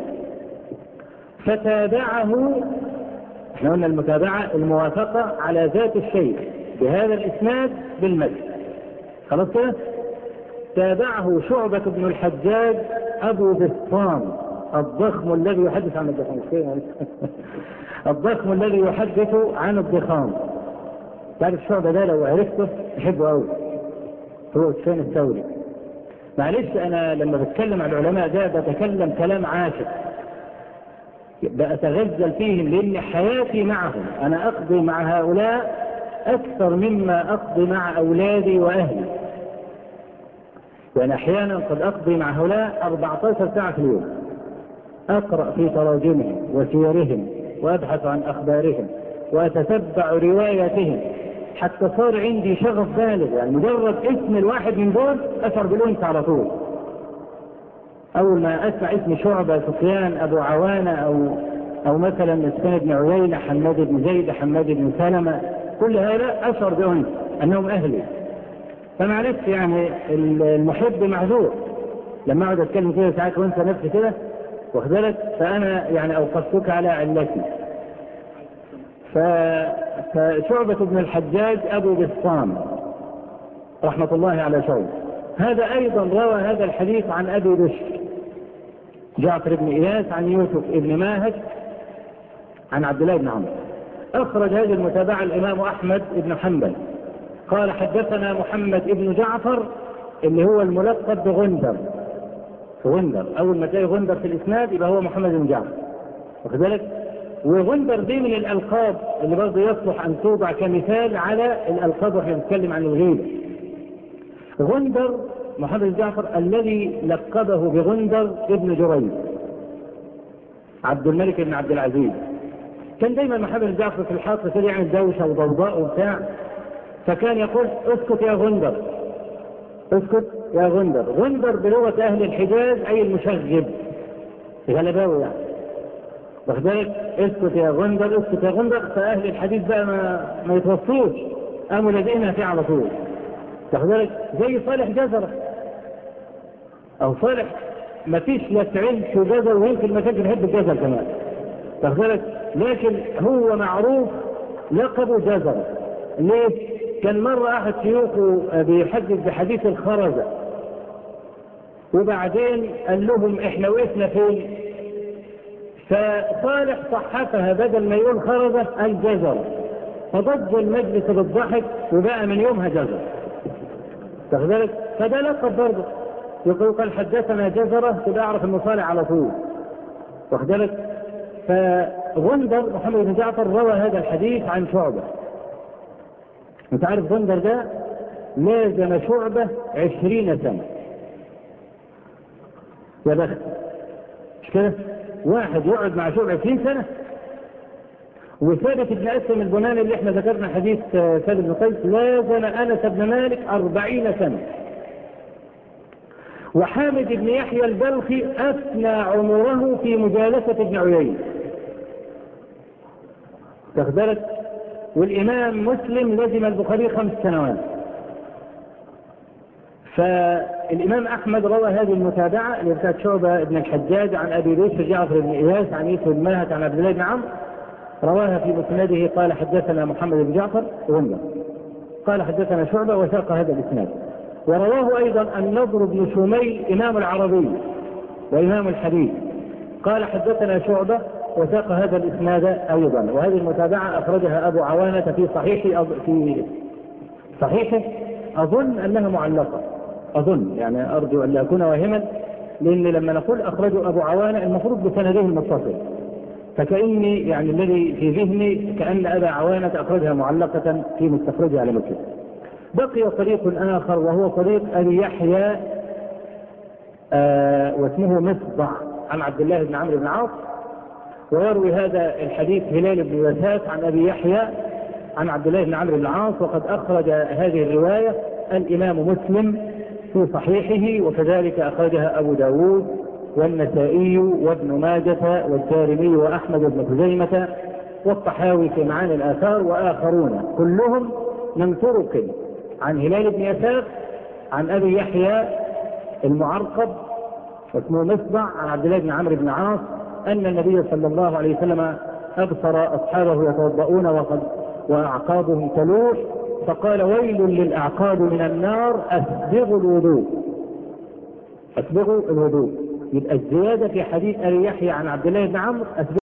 فتابعه. احنا قلنا المتابعة الموافقة على ذات الشيء بهذا الاسناد بالمتن، خلاص كده. تابعه شعبة بن الحجاج ابو بسطام الضخم الذي يحدث عن الضخام الضخم الذي يحدث عن الضخام. تعرف شعبة ده لو عرفته تحبه قوي، هو سفيان الثوري. معلش انا لما بتكلم عن العلماء ده بتكلم كلام عاشق، بأتغزل فيهم، لان حياتي معهم انا اقضي مع هؤلاء اكثر مما اقضي مع اولادي واهلي. يعني احيانا قد اقضي مع هؤلاء 14 ساعة في اليوم، اقرأ في تراجمهم وسيرهم وابحث عن اخبارهم واتتبع رواياتهم، حتى صار عندي شغف بالغ. يعني مجرد اسم الواحد من دول اشعر بالانس على طول. اول ما اسمع اسم شعبة، سفيان، ابو عوانة، او مثلا سفيان بن عيينة، حماد بن زيد، حماد بن سلمة، كل هؤلاء اشعر بانس انهم اهلي. فمعلش يعني المحب معذور. لما اقعد اتكلم كده ساعات وانسى نفسي كده واخد بالك، فانا يعني اوقفتك على علتي. فشعبة بن الحجاج ابو بسطام رحمة الله على شعبة، هذا ايضا روى هذا الحديث عن ابي بشر جعفر بن اياس عن يوسف بن ماهك عن عبد الله بن عمرو. اخرج هذه المتابعة الامام احمد بن حنبل قال حدثنا محمد بن جعفر اللي هو الملقب بغندر. غندر اول ما تلاقي غندر في الاسناد يبقى هو محمد بن جعفر، واخد بالك. وغندر دي من الالقاب اللي برضه يصلح ان توضع كمثال على الالقاب واحنا بنتكلم عن الغيبه. غندر محمد بن جعفر الذي لقبه بغندر ابن جريج عبد الملك بن عبد العزيز. كان دايما محمد بن جعفر في الحاطه كده يعمل دوشه وضوضاء وبتاع، فكان يقول اسكت يا غندر، اسكت يا غندر. غندر بلغة اهل الحجاز اي المشغب، غلباوي يعني، واخد بالك. اسكت يا غندر، اسكت يا غندر. فاهل الحديث بقى ما يتوصوش، قاموا لازقينها فيه على طول، واخد بالك. زي صالح جزرة، او صالح ما فيش لا تعين في جزر، ويمكن ما كانش بيحب الجزر كمان، واخد بالك. لكن هو معروف لقبه جزرة. ليه؟ كان مرة احد شيوخه بيحدث بحديث الخرزة، وبعدين قال لهم احنا وقفنا فين؟ فصالح صحفها بدل ما يقول خرزة قال جزرة، فضج المجلس بالضحك، وبقى من يومها جزرة، واخد بالك. فده لقب برضه، يقول قال حدثنا جزرة، تبقى اعرف انه صالح على طول، واخد بالك. فغندر محمد بن جعفر روى هذا الحديث عن شعبة. انت عارف غندر ده لازم شعبة 20 سنة، يا بخت، مش كده؟ واحد يقعد مع شعبة 20 سنة. وثابت بن أسلم البناني اللي احنا ذكرنا حديث ثابت بن قيس لازم أنس بن مالك 40 سنة. وحامد بن يحيى البلخي أثنى عمره في مجالسة ابن عيينة، واخد بالك. والإمام مسلم لزم البخاري 5 سنوات. فالإمام أحمد روى هذه المتابعة اللي بتاعت شعبة بن الحجاج عن أبي بشر جعفر بن إياس عن يوسف بن ماهك عن عبد الله بن عمرو، رواها في مسنده قال حدثنا محمد بن جعفر غندر قال حدثنا شعبة، وساق هذا الإسناد. ورواه أيضا النضر بن شميل إمام العربي وإمام الحديث قال حدثنا شعبة وساق هذا الإسناد أيضا. وهذه المتابعة أخرجها أبو عوانة في صحيحه أظن أنها معلقة، أظن يعني أرجو أن لا أكون واهما، لأن لما نقول أخرجه أبو عوانة المفروض بسنده المتصل، فكأني يعني الذي في ذهني كأن أبا عوانة أخرجها معلقة في مستخرجها على مسلم. بقي طريق آخر وهو طريق أبي يحيى واسمه مصدع عن عبد الله بن عمرو بن العاص، ويروي هذا الحديث هلال بن يساف عن أبي يحيى عن عبد الله بن عمرو بن العاص. وقد أخرج هذه الرواية الإمام مسلم في صحيحه، وكذلك أخرجها أبو داود والنسائي وابن ماجة والدارمي وأحمد بن خزيمة والطحاوي في معاني الآثار وآخرون، كلهم من طرق عن هلال بن يساف عن أبي يحيى المعرقب واسمه مصدع عن عبد الله بن عمرو بن العاص أن النبي صلى الله عليه وسلم أبصر أصحابه يتوضؤون وأعقابهم تلوح، فقال: ويل للأعقاب من النار، أسبغوا الوضوء. يبقى الزيادة في حديث أبي يحيى عن عبد الله بن عمرو